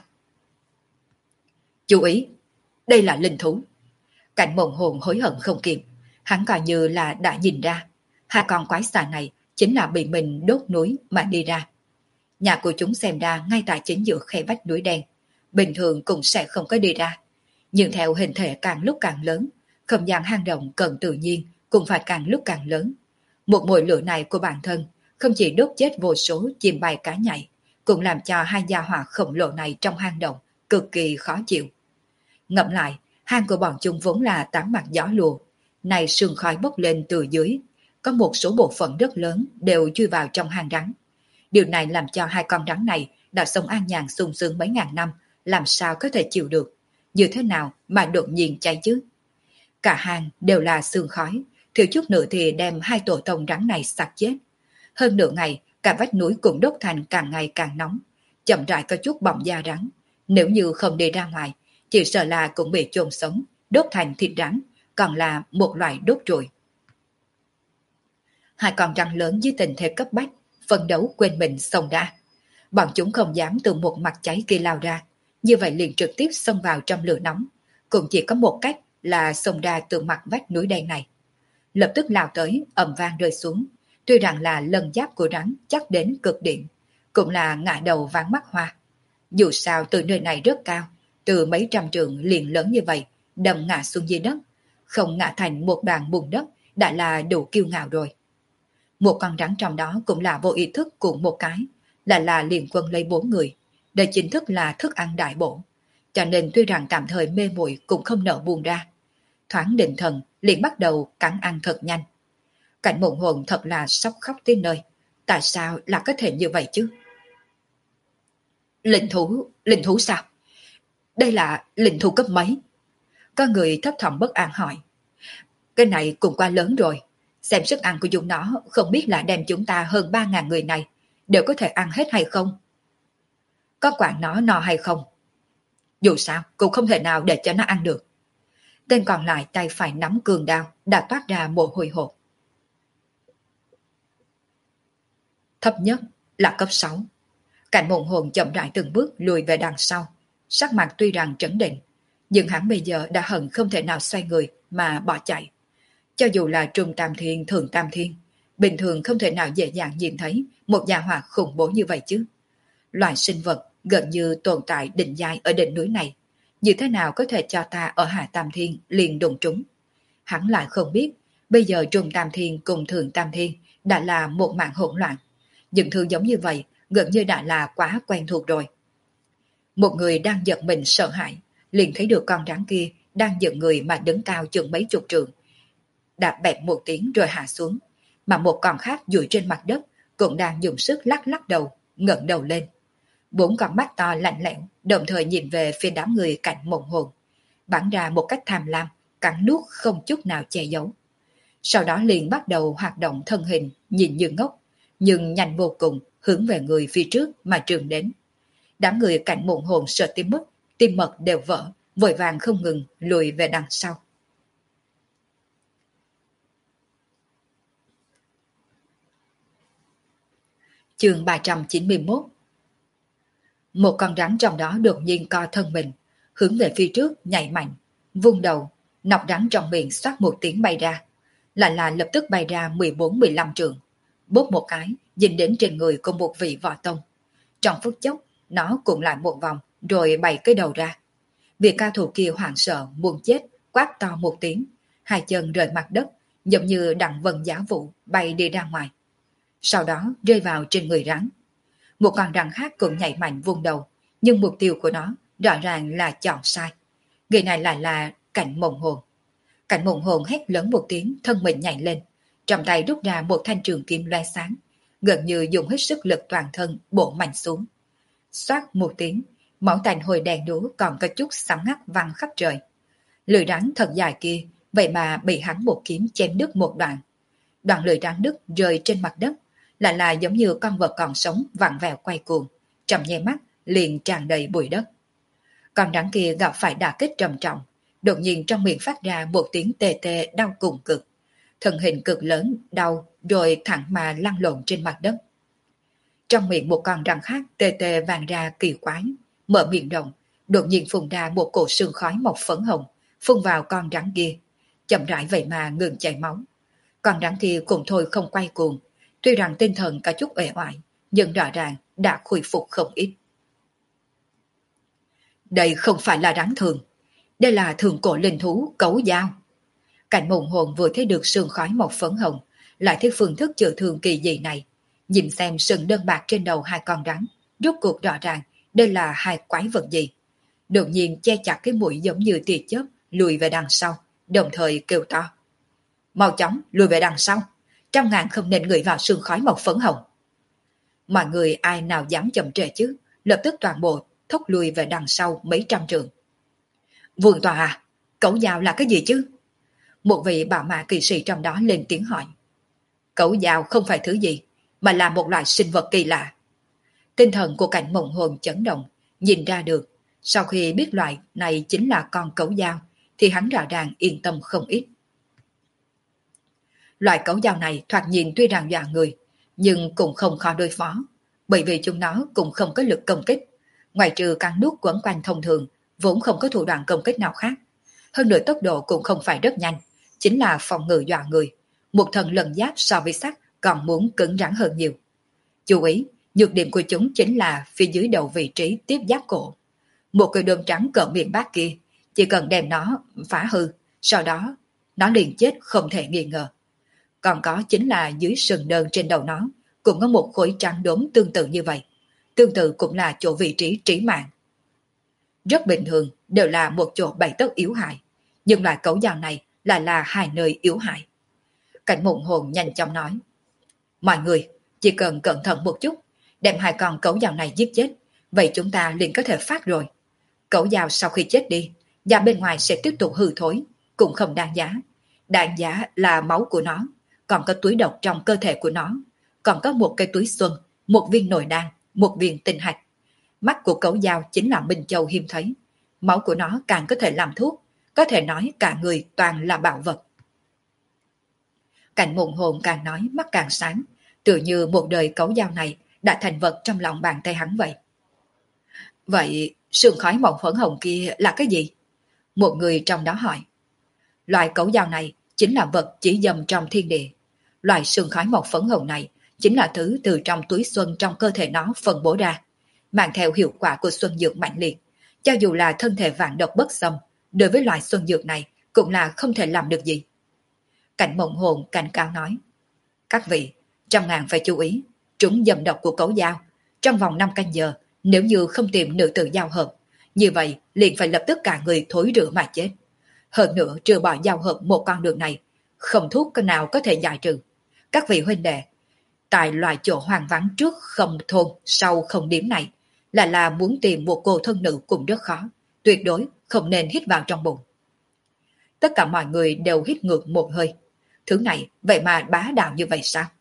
Chú ý, đây là linh thú. Cảnh Mộng Hồn hối hận không kịp, hắn coi như là đã nhìn ra, hai con quái xà này chính là bị mình đốt núi mà đi ra. Nhà của chúng xem ra ngay tại chính giữa khe vách núi đen, bình thường cũng sẽ không có đi ra. Nhưng theo hình thể càng lúc càng lớn, không gian hang động cần tự nhiên cũng phải càng lúc càng lớn. Một mồi lửa này của bản thân không chỉ đốt chết vô số chim bay cá nhảy, cũng làm cho hai gia hỏa khổng lồ này trong hang động cực kỳ khó chịu. Ngẫm lại, hang của bọn chúng vốn là tám mặt gió lùa, này sương khói bốc lên từ dưới, có một số bộ phận rất lớn đều chui vào trong hang rắn. Điều này làm cho hai con rắn này đã sống an nhàn sung sướng mấy ngàn năm, làm sao có thể chịu được, như thế nào mà đột nhiên cháy chứ? Cả hang đều là sương khói, thiếu chút nữa thì đem hai tổ tông rắn này sặc chết. Hơn nửa ngày, cả vách núi cũng đốt thành càng ngày càng nóng, chậm rãi có chút bỏng da rắn. Nếu như không đi ra ngoài, chỉ sợ là cũng bị chôn sống, đốt thành thịt rắn, còn là một loại đốt trụi. Hai con rắn lớn dưới tình thế cấp bách, phân đấu quên mình xông ra. Bọn chúng không dám từ một mặt cháy kia lao ra, như vậy liền trực tiếp xông vào trong lửa nóng. Cũng chỉ có một cách là xông ra từ mặt vách núi đen này. Lập tức lao tới, ầm vang rơi xuống. Tuy rằng là lân giáp của rắn chắc đến cực điểm, cũng là ngã đầu ván mắt hoa. Dù sao từ nơi này rất cao, từ mấy trăm trượng liền lớn như vậy, đâm ngã xuống dưới đất, không ngã thành một đoàn bùn đất đã là đủ kiêu ngạo rồi. Một con rắn trong đó cũng là vô ý thức cùng một cái, là là liền quân lấy bốn người. Đây chính thức là thức ăn đại bổ, cho nên tuy rằng tạm thời mê muội cũng không nỡ buông ra. Thoáng định thần liền bắt đầu cắn ăn thật nhanh. Cảnh Mộng Hồn thật là sắp khóc tới nơi. Tại sao là có thể như vậy chứ? Linh thú, linh thú sao? Đây là linh thú cấp mấy? Có người thấp thỏm bất an hỏi. Cái này cũng quá lớn rồi. Xem sức ăn của chúng nó không biết là đem chúng ta hơn ba ngàn người này đều có thể ăn hết hay không? Có quản nó no hay không? Dù sao cũng không thể nào để cho nó ăn được. Tên còn lại tay phải nắm cường đao đã toát ra mồ hôi hột. Thấp nhất là cấp sáu. Cảnh Mộng Hồn chậm rãi từng bước lùi về đằng sau. Sắc mặt tuy rằng trấn định, nhưng hắn bây giờ đã hận không thể nào xoay người mà bỏ chạy. Cho dù là Trung Tam Thiên, Thượng Tam Thiên, bình thường không thể nào dễ dàng nhìn thấy một gia hỏa khủng bố như vậy chứ. Loài sinh vật gần như tồn tại định giai ở đỉnh núi này, như thế nào có thể cho ta ở Hạ Tam Thiên liền đụng trúng. Hắn lại không biết, Bây giờ Trung Tam Thiên cùng Thượng Tam Thiên đã là một mạng hỗn loạn. Những thứ giống như vậy gần như đã là quá quen thuộc rồi. Một người đang giật mình sợ hãi, liền thấy được con rắn kia đang giật người mà đứng cao chừng mấy chục trượng. Đạp bẹp một tiếng rồi hạ xuống, mà một con khác dụi trên mặt đất cũng đang dùng sức lắc lắc đầu, ngẩng đầu lên. Bốn con mắt to lạnh lẽo, đồng thời nhìn về phía đám người cạnh mộng hồn, bắn ra một cách tham lam, cắn nuốt không chút nào che giấu. Sau đó liền bắt đầu hoạt động thân hình, nhìn như ngốc, nhưng nhanh vô cùng, hướng về người phía trước mà trường đến. Đám người cạnh mộng hồn sợ tim mất, tim mật đều vỡ, vội vàng không ngừng lùi về đằng sau. Chương ba trăm chín mươi mốt. Một con rắn trong đó đột nhiên co thân mình, hướng về phía trước nhảy mạnh, vung đầu, nọc rắn trong miệng xoát một tiếng bay ra, lại là lập tức bay ra mười bốn mười lăm trượng, bốp một cái, dính đến trên người của một vị võ tông. Trong phút chốc, nó cuộn lại một vòng, rồi bày cái đầu ra. Vị cao thủ kia hoảng sợ, muốn chết, quát to một tiếng, hai chân rời mặt đất, giống như đặng vân giá vụ, bay đi ra ngoài. Sau đó rơi vào trên người rắn. Một con rắn khác cũng nhảy mạnh vung đầu, nhưng mục tiêu của nó rõ ràng là chọn sai. Người này lại là Cảnh Mộng Hồn. Cảnh Mộng Hồn hét lớn một tiếng, thân mình nhảy lên, trong tay rút ra một thanh trường kim loe sáng, gần như dùng hết sức lực toàn thân bổ mạnh xuống. Xoát một tiếng, máu tanh hồi đèn đúa còn có chút sáng ngắt văng khắp trời. Lưỡi rắn thật dài kia, vậy mà bị hắn một kiếm chém đứt một đoạn. Đoạn lưỡi rắn đứt rơi trên mặt đất, lại là giống như con vật còn sống vặn vẹo quay cuồng, trong nháy mắt liền tràn đầy bụi đất. Con rắn kia gặp phải đả kích trầm trọng, đột nhiên trong miệng phát ra một tiếng tê tê đau cùng cực. Thân hình cực lớn, đau, rồi thẳng mà lăn lộn trên mặt đất. Trong miệng một con rắn khác tê tê vàng ra kỳ quái, mở miệng rộng, đột nhiên phun ra một cổ sương khói màu phấn hồng, phun vào con rắn kia, chậm rãi vậy mà ngừng chảy máu. Con rắn kia cũng thôi không quay cuồng, tuy rằng tinh thần có chút uể oải, nhưng rõ ràng đã khôi phục không ít. Đây không phải là rắn thường, đây là thượng cổ linh thú Cấu Dao. Cảnh Mộng Hồn vừa thấy được sương khói màu phấn hồng, lại thấy phương thức chữa thương kỳ dị này, nhìn xem sừng đơn bạc trên đầu hai con rắn, rốt cuộc rõ ràng đây là hai quái vật gì. Đột nhiên che chặt cái mũi giống như tia chớp, lùi về đằng sau, đồng thời kêu to: mau chóng lùi về đằng sau, trăm ngàn không nên ngửi vào sương khói màu phấn hồng. Mọi người ai nào dám chậm trễ chứ, lập tức toàn bộ thốc lùi về đằng sau mấy trăm trượng. Vương tòa à, Cấu Dao là cái gì chứ? Một vị bảo mã kỳ sĩ trong đó lên tiếng hỏi. Cấu Dao không phải thứ gì, mà là một loại sinh vật kỳ lạ. Tinh thần của Cảnh Mộng Hồn chấn động, nhìn ra được, sau khi biết loại này chính là con Cấu Dao, thì hắn rõ ràng yên tâm không ít. Loại Cấu Dao này thoạt nhìn tuy rằng dọa người, nhưng cũng không khó đối phó, bởi vì chúng nó cũng không có lực công kích, ngoài trừ cắn nuốt quấn quanh thông thường, vốn không có thủ đoạn công kích nào khác. Hơn nữa tốc độ cũng không phải rất nhanh, chính là phòng ngự dọa người, một thần lần giáp so với sắt còn muốn cứng rắn hơn nhiều. Chú ý, nhược điểm của chúng chính là phía dưới đầu vị trí tiếp giáp cổ. Một cái đốm trắng cỡ miệng bát kia, chỉ cần đem nó phá hư, sau đó nó liền chết không thể nghi ngờ. Còn có chính là dưới sừng đơn trên đầu nó, cũng có một khối trắng đốm tương tự như vậy. Tương tự cũng là chỗ vị trí trí mạng. Rất bình thường, đều là một chỗ bày tất yếu hại, nhưng loại Cấu Dao này lại là hai nơi yếu hại. Cảnh Mộng Hồn nhanh chóng nói. Mọi người, chỉ cần cẩn thận một chút, đem hai con Cấu Dao này giết chết, vậy chúng ta liền có thể phát rồi. Cấu Dao sau khi chết đi, da bên ngoài sẽ tiếp tục hư thối, cũng không đáng giá. Đáng giá là máu của nó, còn có túi độc trong cơ thể của nó, còn có một cây túi xuân, một viên nội đan, một viên tinh hạch. Mắt của Cấu Dao chính là Minh Châu hiếm thấy, máu của nó càng có thể làm thuốc, có thể nói cả người toàn là bảo vật. Cảnh Mộng Hồn càng nói mắt càng sáng, tựa như một đời Cấu Dao này đã thành vật trong lòng bàn tay hắn vậy. Vậy sương khói màu phấn hồng kia là cái gì? Một người trong đó hỏi. Loại Cấu Dao này chính là vật chỉ dầm trong thiên địa. Loại sương khói màu phấn hồng này chính là thứ từ trong túi xuân trong cơ thể nó phân bố ra, mang theo hiệu quả của xuân dược mạnh liệt. Cho dù là thân thể vạn độc bất xâm, đối với loại xuân dược này cũng là không thể làm được gì. Cảnh Mộng Hồn cảnh cáo nói, các vị, trăm ngàn phải chú ý, trúng dâm độc của cẩu dao. Trong vòng năm canh giờ, nếu như không tìm nữ tử giao hợp, như vậy liền phải lập tức cả người thối rữa mà chết. Hơn nữa trừ bỏ giao hợp một con đường này, không thuốc nào có thể giải trừ. Các vị huynh đệ, tại loại chỗ hoang vắng trước không thôn, sau không điếm này, là là muốn tìm một cô thân nữ cũng rất khó, tuyệt đối không nên hít vào trong bụng. Tất cả mọi người đều hít ngược một hơi. Thứ này vậy mà bá đạo như vậy sao?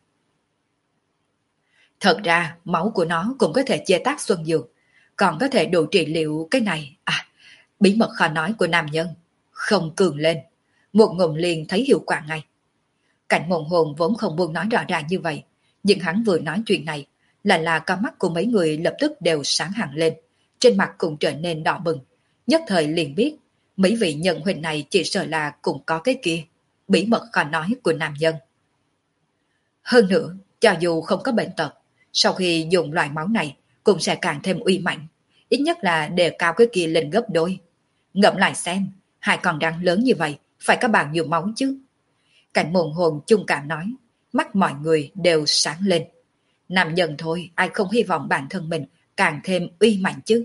Thật ra máu của nó cũng có thể chế tác xuân dược, còn có thể đủ trị liệu cái này. À, bí mật khó nói của nam nhân. Không cường lên, một ngụm liền thấy hiệu quả ngay. Cảnh Mộng Hồn vốn không muốn nói rõ ràng như vậy, nhưng hắn vừa nói chuyện này, là là con mắt của mấy người lập tức đều sáng hẳn lên, trên mặt cũng trở nên đỏ bừng. Nhất thời liền biết, mấy vị nhận huynh này chỉ sợ là cũng có cái kia, bí mật khó nói của nam nhân. Hơn nữa, cho dù không có bệnh tật, sau khi dùng loại máu này cũng sẽ càng thêm uy mạnh, ít nhất là đề cao cái kia lên gấp đôi. Ngẫm lại xem, hai con rắn lớn như vậy, phải có bao nhiêu máu chứ? Cảnh Mộng Hồn chung cảm nói, mắt mọi người đều sáng lên. Nam nhân thôi, ai không hy vọng bản thân mình càng thêm uy mạnh chứ?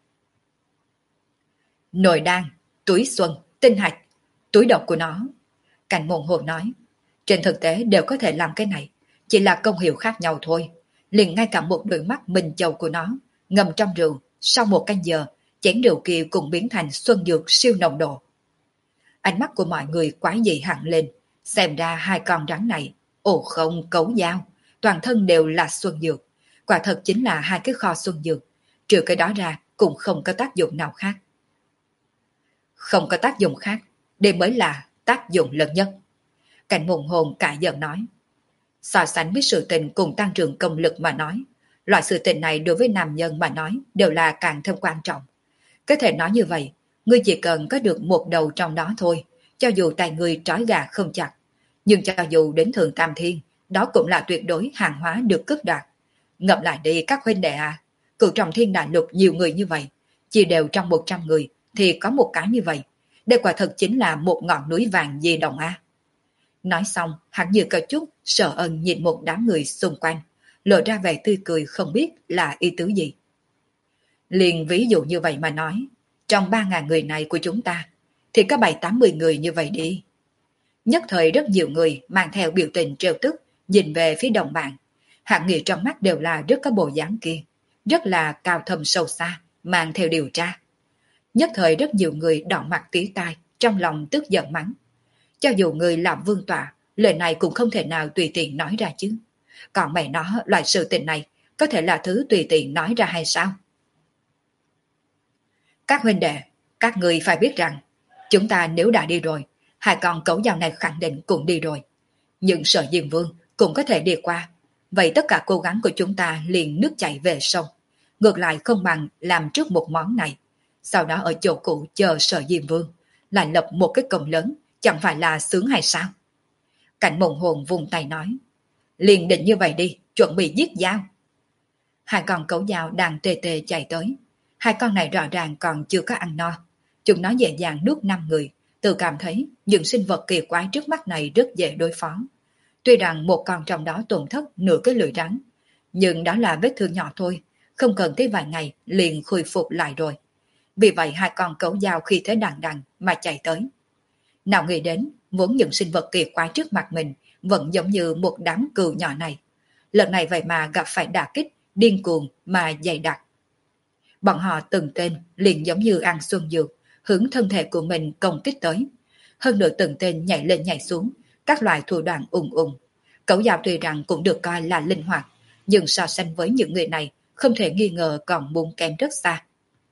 Nội đan, túi xuân, tinh hạch, túi độc của nó. Cảnh Mộng Hồn nói, trên thực tế đều có thể làm cái này, chỉ là công hiệu khác nhau thôi. Liền ngay cả một đôi mắt minh châu của nó, ngầm trong rượu, sau một canh giờ, chén rượu kia cũng biến thành xuân dược siêu nồng độ. Ánh mắt của mọi người quái dị hẳn lên, xem ra hai con rắn này, ồ không cấu dao, toàn thân đều là xuân dược. Quả thật chính là hai cái kho xuân dược, trừ cái đó ra cũng không có tác dụng nào khác. Không có tác dụng khác, đây mới là tác dụng lớn nhất. Cảnh Mộng Hồn cả giận nói. So sánh với sự tình cùng tăng trưởng công lực mà nói, loại sự tình này đối với nam nhân mà nói đều là càng thêm quan trọng. Có thể nói như vậy, ngươi chỉ cần có được một đầu trong đó thôi, cho dù tay ngươi trói gà không chặt. Nhưng cho dù đến thượng tam thiên, đó cũng là tuyệt đối hàng hóa được cướp đoạt. Ngậm lại đi các huynh đệ à, cửu trọng thiên đại lục nhiều người như vậy, chỉ đều trong một trăm người thì có một cái như vậy. Đây quả thật chính là một ngọn núi vàng di động a. Nói xong, hắn như có chút sợ ân nhìn một đám người xung quanh, lộ ra vẻ tươi cười không biết là ý tứ gì. Liền ví dụ như vậy mà nói, trong ba ngàn người này của chúng ta, thì có bảy tám mươi người như vậy đi. Nhất thời rất nhiều người mang theo biểu tình trêu tức, nhìn về phía đồng bạn. Hạng Nghị trong mắt đều là rất có bộ dáng kia, rất là cao thâm sâu xa, mang theo điều tra. Nhất thời rất nhiều người đỏ mặt tía tai, trong lòng tức giận mắng. Cho dù người làm vương tọa, lời này cũng không thể nào tùy tiện nói ra chứ. Còn mẹ nó, loại sự tình này có thể là thứ tùy tiện nói ra hay sao? Các huynh đệ, các người phải biết rằng, chúng ta nếu đã đi rồi, hai con cẩu dao này khẳng định cũng đi rồi. Nhưng Sở Diêm Vương cũng có thể đi qua. Vậy tất cả cố gắng của chúng ta liền nước chảy về sông. Ngược lại không bằng làm trước một món này. Sau đó ở chỗ cũ chờ Sở Diêm Vương, lại lập một cái công lớn, chẳng phải là sướng hay sao? Cảnh Mộng Hồn vùng tay nói, liền định như vậy đi, chuẩn bị giết dao. Hai con cẩu dao đang tê tê chạy tới. Hai con này rõ ràng còn chưa có ăn no. Chúng nó dễ dàng nuốt năm người, tự cảm thấy những sinh vật kỳ quái trước mắt này rất dễ đối phó. Tuy rằng một con trong đó tổn thất nửa cái lưỡi rắn, nhưng đó là vết thương nhỏ thôi, không cần tới vài ngày liền khôi phục lại rồi. Vì vậy hai con cẩu dao khi thế đằng đằng mà chạy tới. Nào nghĩ đến, muốn những sinh vật kỳ quái trước mặt mình vẫn giống như một đám cừu nhỏ này. Lần này vậy mà gặp phải đả kích, điên cuồng mà dày đặc. Bọn họ từng tên liền giống như ăn xuân dược, hướng thân thể của mình công kích tới. Hơn nữa từng tên nhảy lên nhảy xuống, các loại thủ đoạn ùng ùng. Cẩu dao tuy rằng cũng được coi là linh hoạt, nhưng so sánh với những người này, không thể nghi ngờ còn muốn kém rất xa.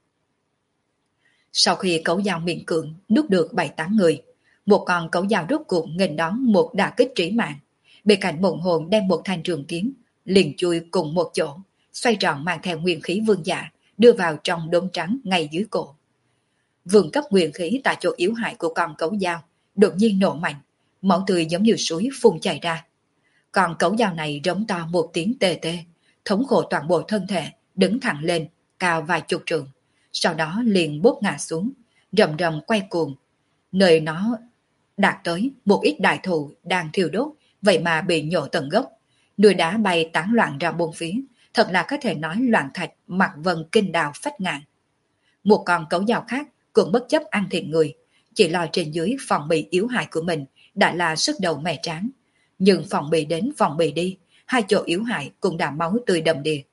Sau khi cẩu dao miễn cưỡng nuốt được bảy tám người, một con cẩu dao rốt cuộc nghênh đón một đả kích trí mạng. Bên cạnh Mộng Hồn đem một thanh trường kiếm liền chui cùng một chỗ, xoay tròn mang theo nguyên khí vương giả, đưa vào trong đốm trắng ngay dưới cổ. Vương cấp nguyên khí tại chỗ yếu hại của con cẩu dao đột nhiên nổ mạnh, máu tươi giống như suối phun chảy ra. Con cẩu dao này rống to một tiếng tê tê, thống khổ toàn bộ thân thể, đứng thẳng lên, cao vài chục trượng, sau đó liền bốt ngã xuống, rầm rầm quay cuồng. Nơi nó Đạt tới một ít đại thụ đang thiêu đốt, vậy mà bị nhổ tận gốc. Núi đá bay tán loạn ra bốn phía, thật là có thể nói loạn thạch mặt vân kinh đào phách ngạn. Một con cẩu dao khác cũng bất chấp ăn thịt người, chỉ lo trên dưới phòng bị yếu hại của mình đã là sức đầu mẻ tráng. Nhưng phòng bị đến phòng bị đi, hai chỗ yếu hại cũng đã máu tươi đầm đìa.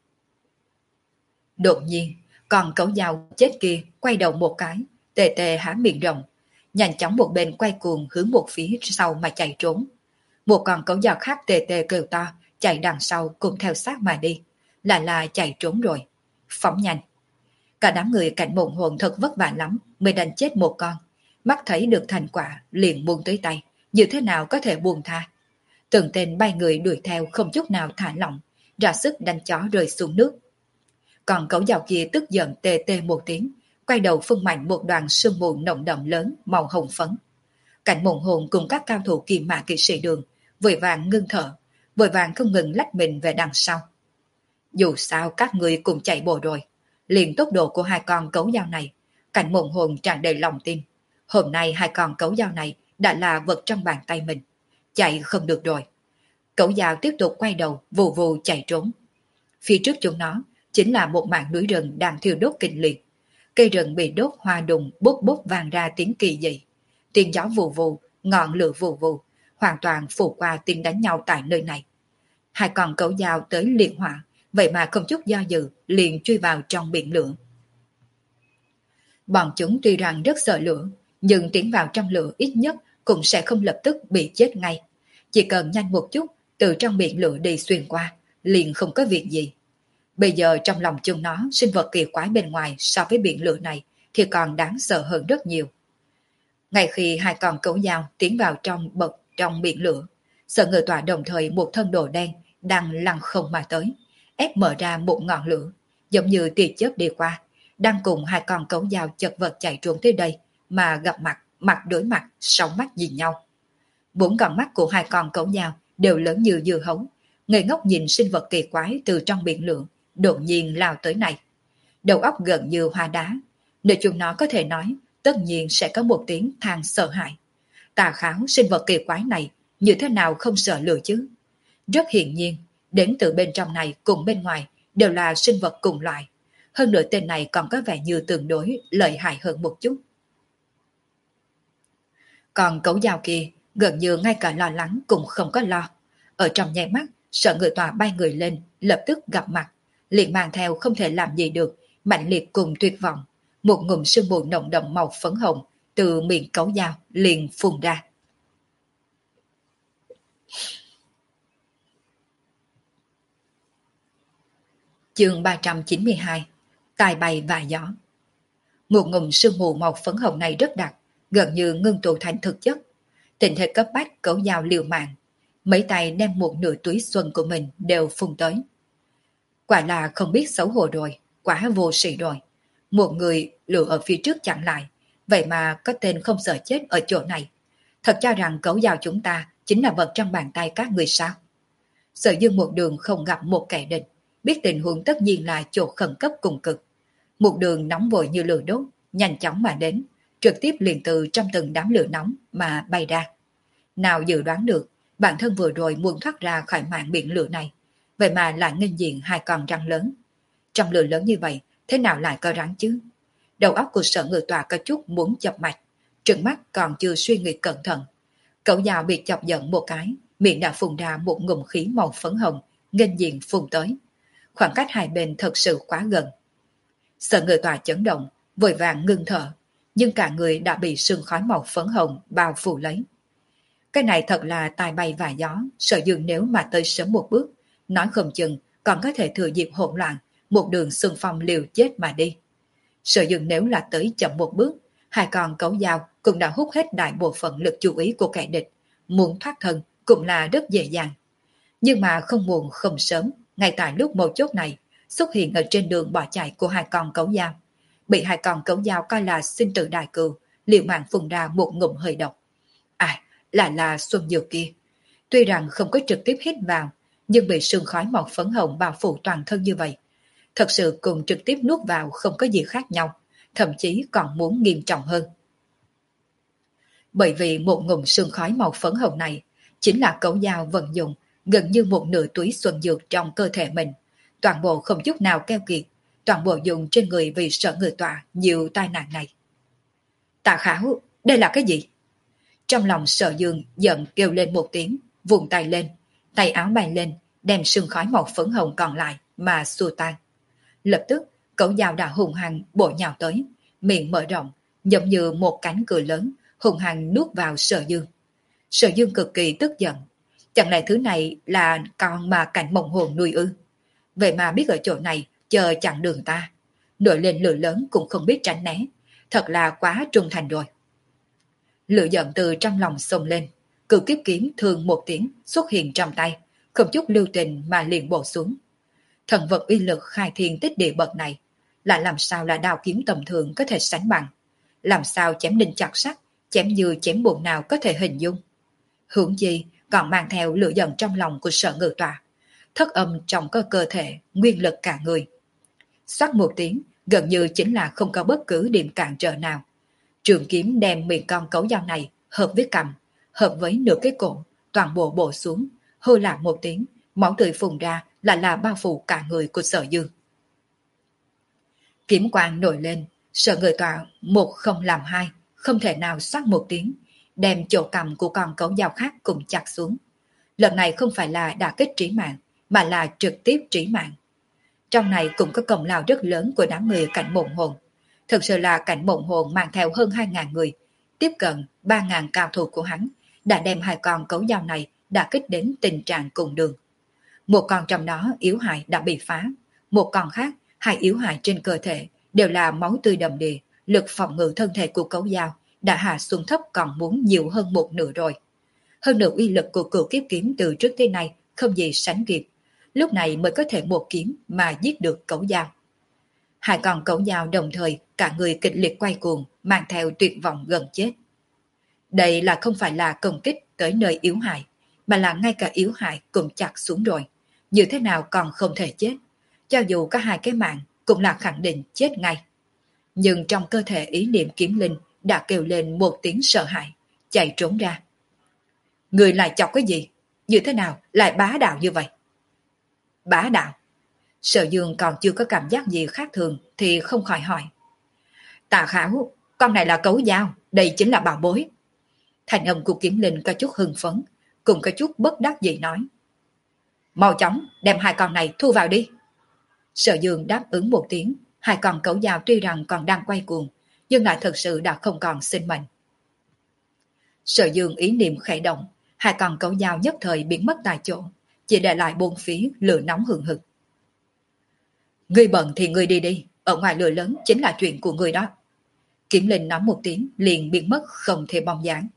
Đột nhiên, con cẩu dao chết kia quay đầu một cái, tê tê há miệng rộng, nhanh chóng một bên quay cuồng hướng một phía sau mà chạy trốn. Một con cẩu dao khác tê tê kêu to, chạy đằng sau cùng theo sát mà đi, là là chạy trốn rồi. Phóng nhanh. Cả đám người cảnh mộng hồn thật vất vả lắm mới đánh chết một con. Mắt thấy được thành quả liền buông tới tay, như thế nào có thể buông tha. Từng tên bay người đuổi theo không chút nào thả lỏng, ra sức đánh chó rơi xuống nước. Còn cẩu dao kia tức giận tê tê một tiếng, quay đầu phun mạnh một đoàn sương mù nồng đậm lớn màu hồng phấn. Cảnh mộng hồn cùng các cao thủ kỳ mã kỵ sĩ đường vội vàng ngưng thở, vội vàng không ngừng lách mình về đằng sau. Dù sao các người cùng chạy bộ rồi, liền tốc độ của hai con cẩu dao này, cảnh mộng hồn tràn đầy lòng tin. Hôm nay hai con cẩu dao này đã là vật trong bàn tay mình, chạy không được rồi. Cẩu dao tiếp tục quay đầu vù vù chạy trốn. Phía trước chúng nó chính là một mảng núi rừng đang thiêu đốt kịch liệt. Cây rừng bị đốt hoa đùng bốc bốc vang ra tiếng kỳ dị. Tiếng gió vù vù, ngọn lửa vù vù, hoàn toàn phủ qua tiếng đánh nhau tại nơi này. Hai con cẩu dao tới liệt hỏa, vậy mà không chút do dự liền truy vào trong biển lửa. Bọn chúng tuy rằng rất sợ lửa, nhưng tiến vào trong lửa ít nhất cũng sẽ không lập tức bị chết ngay. Chỉ cần nhanh một chút, từ trong biển lửa đi xuyên qua, liền không có việc gì. Bây giờ trong lòng chúng nó, sinh vật kỳ quái bên ngoài so với biển lửa này thì còn đáng sợ hơn rất nhiều. Ngay khi hai con cẩu dao tiến vào trong bậc trong biển lửa, Sợ Ngự Tọa đồng thời một thân đồ đen đang lăn không mà tới, ép mở ra một ngọn lửa, giống như tia chớp đi qua, đang cùng hai con cẩu dao chật vật chạy trốn tới đây mà gặp mặt, mặt đối mặt, sóng mắt nhìn nhau. Bốn con mắt của hai con cẩu dao đều lớn như dưa hấu, ngây ngốc nhìn sinh vật kỳ quái từ trong biển lửa đột nhiên lao tới này. Đầu óc gần như hoa đá, nếu chúng nó có thể nói, tất nhiên sẽ có một tiếng than sợ hãi. Tà kháo sinh vật kỳ quái này như thế nào không sợ lửa chứ? Rất hiển nhiên, đến từ bên trong này cùng bên ngoài đều là sinh vật cùng loại. Hơn nữa tên này còn có vẻ như tương đối lợi hại hơn một chút. Còn cẩu dao kia gần như ngay cả lo lắng cũng không có lo. Ở trong nháy mắt, Sợ Ngự Tọa bay người lên, lập tức gặp mặt, liền mang theo không thể làm gì được, mạnh liệt cùng tuyệt vọng. Một ngụm sương mù nồng đậm màu phấn hồng từ miệng cẩu dao liền phun ra. Chương ba trăm chín mươi hai. Tài bay và gió. Một ngụm sương mù màu phấn hồng này rất đặc, gần như ngưng tụ thành thực chất. Tình thế cấp bách cẩu dao liều mạng, mấy tay đem một nửa túi xuân của mình đều phun tới. Quả là không biết xấu hổ rồi, quá vô sĩ rồi. Một người lựa ở phía trước chặn lại, vậy mà có tên không sợ chết ở chỗ này. Thật cho rằng cẩu dao chúng ta chính là vật trong bàn tay các người sao? Sở Dương một đường không gặp một kẻ địch, biết tình huống tất nhiên là chỗ khẩn cấp cùng cực. Một đường nóng vội như lửa đốt, nhanh chóng mà đến, trực tiếp liền từ trong từng đám lửa nóng mà bay ra. Nào dự đoán được, bản thân vừa rồi muốn thoát ra khỏi mạng biển lửa này, vậy mà lại nghênh diện hai con rắn lớn. Trong lửa lớn như vậy, thế nào lại có rắn chứ? Đầu óc của Sở Ngự Tọa có chút muốn chập mạch, trừng mắt còn chưa suy nghĩ cẩn thận. Cẩu dao bị chọc giận một cái, miệng đã phun ra một ngụm khí màu phấn hồng, nghênh diện phun tới. Khoảng cách hai bên thật sự quá gần. Sở Ngự Tọa chấn động, vội vàng ngưng thở, nhưng cả người đã bị sương khói màu phấn hồng bao phủ lấy. Cái này thật là tài bay và gió, Sở Dương nếu mà tới sớm một bước, nói không chừng còn có thể thừa dịp hỗn loạn, một đường xung phong liều chết mà đi. Sở Dương nếu là tới chậm một bước, hai con cẩu dao cũng đã hút hết đại bộ phận lực chú ý của kẻ địch, muốn thoát thân cũng là rất dễ dàng. Nhưng mà không muộn không sớm, ngay tại lúc mấu chốt này, xuất hiện ở trên đường bỏ chạy của hai con cẩu dao. Bị hai con cẩu dao coi là sinh tử đại cừu, liều mạng phun ra một ngụm hơi độc. À, là là Xuân Dược kia. Tuy rằng không có trực tiếp hít vào, nhưng bị sương khói màu phấn hồng bao phủ toàn thân như vậy. Thật sự cùng trực tiếp nuốt vào không có gì khác nhau, thậm chí còn muốn nghiêm trọng hơn. Bởi vì một ngụm sương khói màu phấn hồng này chính là Cẩu Dao vận dụng gần như một nửa túi xuân dược trong cơ thể mình, toàn bộ không chút nào keo kiệt, toàn bộ dùng trên người vì sợ người tọa nhiều tai nạn này. Tạ Khảo, đây là cái gì? Trong lòng Sở Dương giận kêu lên một tiếng, vùng tay lên, tay áo bay lên, đem sương khói màu phấn hồng còn lại mà xua tan. Lập tức, Cẩu Dao đã hùng hăng bổ nhào tới, miệng mở rộng, giống như một cánh cửa lớn, hùng hăng nuốt vào Sở Dương. Sở Dương cực kỳ tức giận. Chẳng lẽ thứ này là con mà Cảnh Mộng Hồn nuôi ư? Vậy mà biết ở chỗ này chờ chặn đường ta. Nổi lên lửa lớn cũng không biết tránh né. Thật là quá trung thành rồi. Lửa giận từ trong lòng xông lên. Cửu kiếp kiếm thường một tiếng xuất hiện trong tay, không chút lưu tình mà liền bổ xuống. Thần vật uy lực khai thiên tích địa bậc này, lại làm sao là đao kiếm tầm thường có thể sánh bằng? Làm sao chém đinh chặt sắt, chém như chém bùn nào có thể hình dung? Hưởng gì còn mang theo lửa giận trong lòng của Sở Ngự Tọa, thất âm trong cơ cơ thể, nguyên lực cả người. Xoát một tiếng, gần như chính là không có bất cứ điểm cản trở nào. Trường kiếm đem miệng con Cẩu Dao này hợp với cằm, hợp với nửa cái cổ, toàn bộ bổ xuống, hô lạc một tiếng, máu tươi phun ra là là bao phủ cả người của Sở Dương. Kiếm quang nổi lên, Sở Ngự Tọa một không làm hai, không thể nào xoát một tiếng, đem chỗ cằm của con Cẩu Dao khác cùng chặt xuống. Lần này không phải là đả kích trí mạng, mà là trực tiếp trí mạng. Trong này cũng có công lao rất lớn của đám người Cảnh Mộng Hồn. Thực sự là Cảnh Mộng Hồn mang theo hơn hai ngàn người, tiếp cận ba ngàn cao thủ của hắn, đã đem hai con Cẩu Dao này đả kích đến tình trạng cùng đường. Một con trong đó yếu hại đã bị phá, một con khác, hai yếu hại trên cơ thể đều là máu tươi đầm đìa, lực phòng ngự thân thể của Cẩu Dao đã hạ xuống thấp còn muốn nhiều hơn một nửa rồi. Hơn nữa uy lực của Cửu Kiếp kiếm từ trước tới nay không gì sánh kịp, lúc này mới có thể một kiếm mà giết được Cẩu Dao. Hai con Cẩu Dao đồng thời cả người kịch liệt quay cuồng, mang theo tuyệt vọng gần chết. Đây là không phải là công kích tới nơi yếu hại, mà là ngay cả yếu hại cũng chặt xuống rồi, như thế nào còn không thể chết. Cho dù có hai cái mạng cũng là khẳng định chết ngay. Nhưng trong cơ thể ý niệm kiếm linh đã kêu lên một tiếng sợ hãi, chạy trốn ra. Người lại chọc cái gì? Như thế nào lại bá đạo như vậy? Bá đạo? Sở Dương còn chưa có cảm giác gì khác thường thì không khỏi hỏi. Tạ Khảo, con này là Cẩu Dao, đây chính là bảo bối. Thành âm của kiếm linh có chút hưng phấn, cùng có chút bất đắc dĩ nói. Mau chóng đem hai con này thu vào đi. Sở Dương đáp ứng một tiếng, hai con Cẩu Dao tuy rằng còn đang quay cuồng, nhưng lại thật sự đã không còn sinh mệnh. Sở Dương ý niệm khẽ động, hai con Cẩu Dao nhất thời biến mất tại chỗ, chỉ để lại bốn phía lửa nóng hừng hực. Ngươi bận thì ngươi đi đi, ở ngoài lửa lớn chính là chuyện của ngươi đó. Kiếm linh nói một tiếng liền biến mất không thể bóng dáng.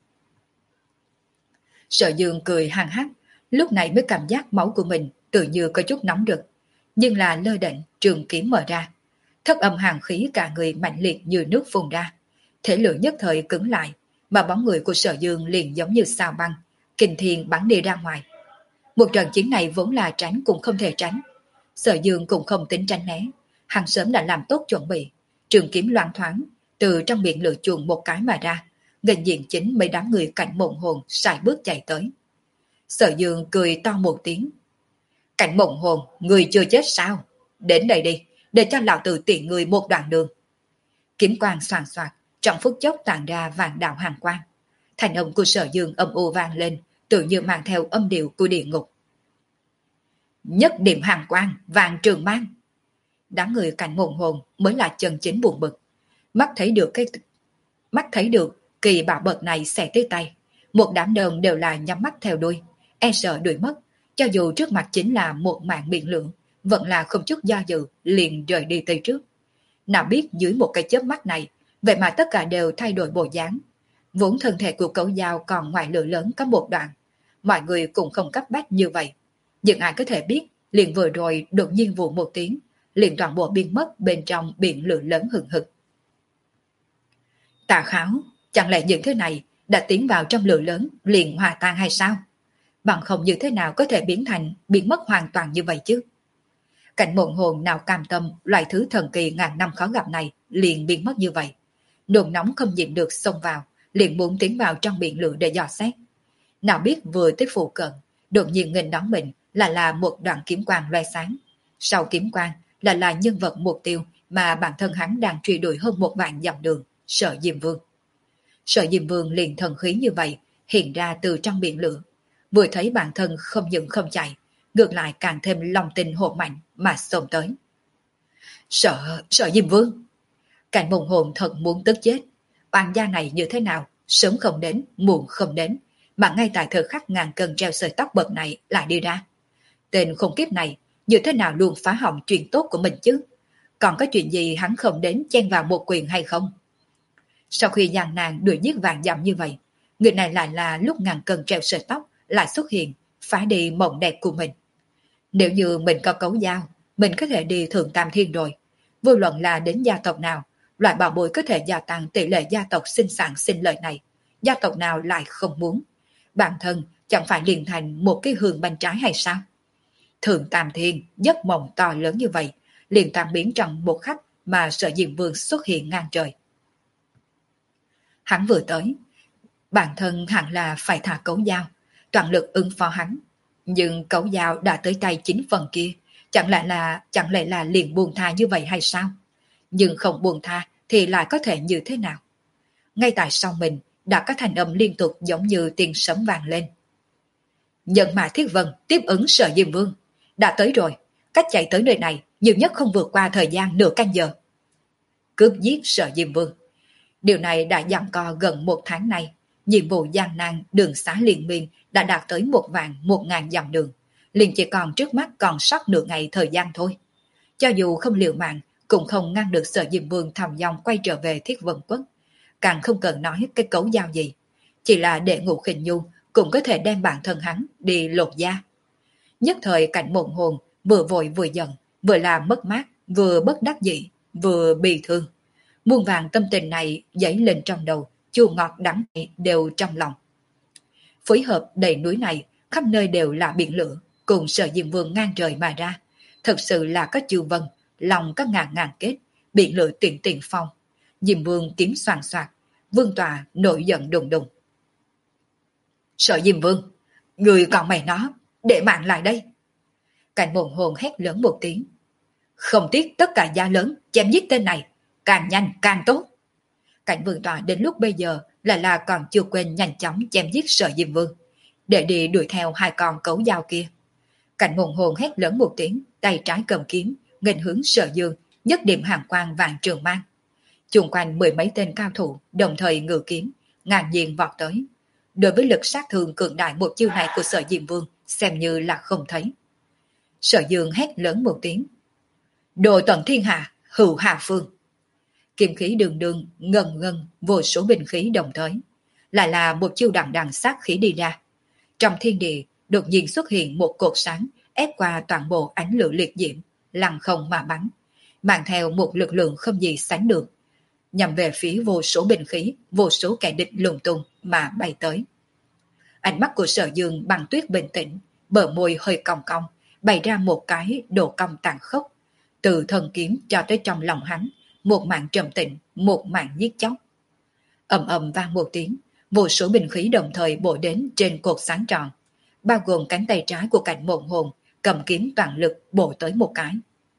Sở Dương cười hăng hắc, lúc này mới cảm giác máu của mình tự như có chút nóng rực, nhưng là lơ đễnh trường kiếm mở ra, thất âm hàng khí cả người mạnh liệt như nước phun ra, thể lửa nhất thời cứng lại, mà bóng người của Sở Dương liền giống như sao băng, kình thiên bắn đi ra ngoài. Một trận chiến này vốn là tránh cũng không thể tránh. Sở Dương cũng không tính tránh né, hắn sớm đã làm tốt chuẩn bị, trường kiếm loáng thoáng từ trong miệng lửa chuồn một cái mà ra, nghênh diện chính mấy đám người Cảnh Mộng Hồn sải bước chạy tới. Sở Dương cười to một tiếng. Cảnh Mộng Hồn, người chưa chết sao? Đến đây đi, để cho lão tử tiện người một đoạn đường. Kiếm quang xoàn xoạc, trong phút chốc tàn ra vàng đạo hàng quang. Thành âm của Sở Dương âm u vang lên, tự như mang theo âm điệu của địa ngục. Nhất điểm hàng quang, vàng trường mang. Đám người Cảnh Mộng Hồn mới là chân chính buồn bực. Mắt thấy được cái mắt thấy được kỳ bảo bậc này xẻ tới tay, một đám đông đều là nhắm mắt theo đuôi, e sợ đuổi mất, cho dù trước mặt chính là một mạng biển lượng, vẫn là không chút do dự liền rời đi tới trước. Nào biết dưới một cái chớp mắt này, vậy mà tất cả đều thay đổi bộ dáng. Vốn thân thể của Cẩu Dao còn ngoài lửa lớn có một đoạn, mọi người cũng không cấp bách như vậy, nhưng ai có thể biết, liền vừa rồi đột nhiên vụ một tiếng, liền toàn bộ biến mất bên trong biển lửa lớn hừng hực. Tạ Khảo, chẳng lẽ những thứ này đã tiến vào trong lửa lớn liền hòa tan hay sao? Bằng không như thế nào có thể biến thành biến mất hoàn toàn như vậy chứ? Cảnh Mộng Hồn nào cam tâm loại thứ thần kỳ ngàn năm khó gặp này liền biến mất như vậy. Nôn nóng không nhịn được xông vào, liền muốn tiến vào trong biển lửa để dò xét. Nào biết vừa tới phụ cận, đột nhiên nghênh đón mình là là một đoạn kiếm quang loe sáng. Sau kiếm quang là là nhân vật mục tiêu mà bản thân hắn đang truy đuổi hơn một vạn dặm đường, Sở Diêm Vương. Sở Diêm Vương liền thần khí như vậy hiện ra từ trong biển lửa, vừa thấy bản thân không những không chạy, ngược lại càng thêm lòng tin hộ mạnh mà xông tới. Sở, Sở Diêm Vương! Cảnh Mộng Hồn thật muốn tức chết. Oan gia này như thế nào, sớm không đến, muộn không đến, mà ngay tại thời khắc ngàn cân treo sợi tóc bậc này lại đi ra. Tên khủng kiếp này như thế nào luôn phá hỏng chuyện tốt của mình chứ? Còn có chuyện gì hắn không đến chen vào một quyền hay không? Sau khi gian nan đuổi giết vàng dặm như vậy, người này lại là lúc ngàn cân treo sợi tóc lại xuất hiện, phá đi mộng đẹp của mình. Nếu như mình có cấu dao, mình có thể đi thượng tam thiên rồi. Vô luận là đến gia tộc nào, loại bảo bối có thể gia tăng tỷ lệ gia tộc sinh sản sinh lợi này, gia tộc nào lại không muốn? Bản thân chẳng phải liền thành một cái hương bánh trái hay sao? Thượng tam thiên, giấc mộng to lớn như vậy, liền tan biến trong một khắc mà Sở Diêm Vương xuất hiện ngang trời. Hắn vừa tới, bản thân hẳn là phải thả cấu dao, toàn lực ứng phó hắn. Nhưng cấu dao đã tới tay chính phần kia, chẳng lẽ là chẳng lẽ là liền buông tha như vậy hay sao? Nhưng không buông tha thì lại có thể như thế nào? Ngay tại sau mình đã có thành âm liên tục giống như tiếng sấm vang lên. Nhân mã thiết vân tiếp ứng Sở Diêm Vương. Đã tới rồi, cách chạy tới nơi này nhiều nhất không vượt qua thời gian nửa canh giờ. Cướp giết Sở Diêm Vương. Điều này đã giằng co gần một tháng nay. Nhiệm vụ gian nan đường xá liên miên đã đạt tới một vạn một ngàn dặm đường. Liền chỉ còn trước mắt còn sót nửa ngày thời gian thôi. Cho dù không liều mạng cũng không ngăn được Sở Diêm Vương thầm dòng quay trở về Thiết Vân Quốc. Càng không cần nói cái cấu giao gì. Chỉ là để Ngũ Khinh Nhu cũng có thể đem bản thân hắn đi lột da. Nhất thời Cảnh Mộng Hồn vừa vội vừa giận, vừa là mất mát, vừa bất đắc dĩ, vừa bị thương. Muôn vàng tâm tình này dấy lên trong đầu, chua ngọt đắng đều trong lòng. Phối hợp đầy núi này, khắp nơi đều là biển lửa, cùng Sở Diêm Vương ngang trời mà ra. Thật sự là có chư vân, lòng có ngàn ngàn kết, biển lửa tiền tiền phong. Diêm Vương kiếm soàn soạt, Vương Tòa nổi giận đùng đùng. Sở Diêm Vương, người còn mày nó, để mạng lại đây. Cảnh Mộng Hồn hét lớn một tiếng. Không tiếc tất cả giá lớn, chém giết tên này, càng nhanh càng tốt. Cảnh Vương Tòa đến lúc bây giờ là là còn chưa quên nhanh chóng chém giết Sở Diêm Vương, để đi đuổi theo hai con cấu dao kia. Cảnh Mộng Hồn hét lớn một tiếng, tay trái cầm kiếm, nghênh hướng Sở Dương, nhất điểm hàng quang vàng trường mang. Chung quanh mười mấy tên cao thủ đồng thời ngự kiếm, ngang nhiên vọt tới. Đối với lực sát thương cường đại một chiêu này của Sở Diêm Vương xem như là không thấy. Sở Dương hét lớn một tiếng. Đồ tận thiên hạ, hữu hạ phương. Kiếm khí đường đường, ngân ngân, vô số binh khí đồng thời. Lại là một chiêu đằng đằng sát khí đi ra. Trong thiên địa, đột nhiên xuất hiện một cột sáng ép qua toàn bộ ánh lửa liệt diễm, lăng không mà bắn, mang theo một lực lượng không gì sánh được, nhằm về phía vô số binh khí, vô số kẻ địch lùng tung mà bay tới. Ánh mắt của Sở Dương băng tuyết bình tĩnh, bờ môi hơi cong cong, bày ra một cái độ cong tàn khốc. Từ thân kiếm cho tới trong lòng hắn, một mạng trầm tĩnh, một mạng giết chóc. Ầm ầm vang một tiếng, vô số binh khí đồng thời bổ đến trên cột sáng tròn, bao gồm cánh tay trái của Cảnh Mộng Hồn cầm kiếm toàn lực bổ tới một cái.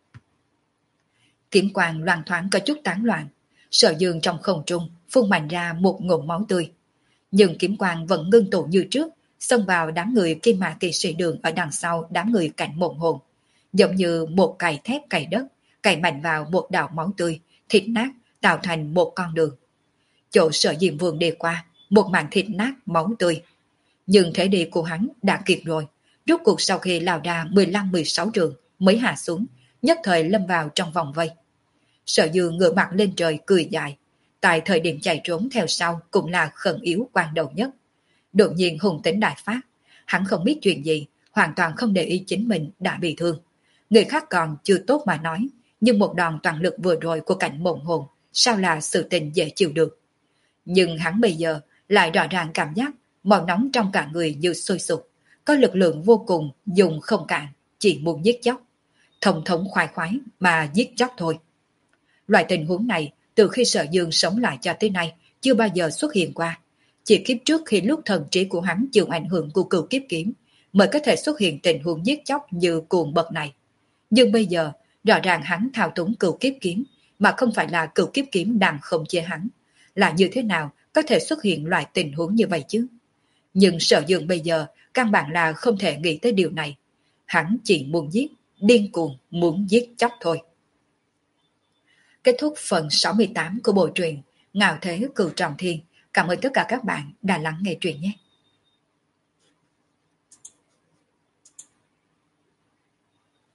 Kiếm quang loang thoáng có chút tán loạn, Sở Dương trong không trung phun mạnh ra một ngụm máu tươi, nhưng kiếm quang vẫn ngưng tụ như trước, xông vào đám người Kim Mã Kỳ Sĩ Đường ở đằng sau đám người Cảnh Mộng Hồn, giống như một cày thép cày đất, cày mạnh vào một đạo máu tươi, thịt nát tạo thành một con đường. Chỗ Sở Diêm Vương đi qua, một mảng thịt nát máu tươi. Nhưng thể đi của hắn đã kịp rồi, rốt cuộc sau khi lao ra mười lăm mười sáu trường mới hạ xuống, nhất thời lâm vào trong vòng vây. Sở Dương ngửa mặt lên trời cười dài, tại thời điểm chạy trốn theo sau cũng là khẩn yếu quan đầu nhất. Đột nhiên hùng tính đại phát, hắn không biết chuyện gì, hoàn toàn không để ý chính mình đã bị thương. Người khác còn chưa tốt mà nói, nhưng một đòn toàn lực vừa rồi của Cảnh Mộng Hồn sao là sự tình dễ chịu được. Nhưng hắn bây giờ lại rõ ràng cảm giác màu nóng trong cả người như sôi sục, có lực lượng vô cùng dùng không cạn, chỉ muốn giết chóc. Thông thống khoái khoái mà giết chóc thôi. Loại tình huống này từ khi Sở Dương sống lại cho tới nay chưa bao giờ xuất hiện qua. Chỉ kiếp trước khi lúc thần trí của hắn chịu ảnh hưởng của cửu kiếp kiếm mới có thể xuất hiện tình huống giết chóc như cuồng bậc này. Nhưng bây giờ, rõ ràng hắn thao túng cửu kiếp kiếm, mà không phải là cửu kiếp kiếm đang khống chế hắn. Là như thế nào có thể xuất hiện loại tình huống như vậy chứ? Nhưng Sở Dương bây giờ căn bản là không thể nghĩ tới điều này. Hắn chỉ muốn giết, điên cuồng muốn giết chóc thôi. Kết thúc phần sáu mươi tám của bộ truyện Ngạo Thế Cửu Trọng Thiên. Cảm ơn tất cả các bạn đã lắng nghe truyện nhé.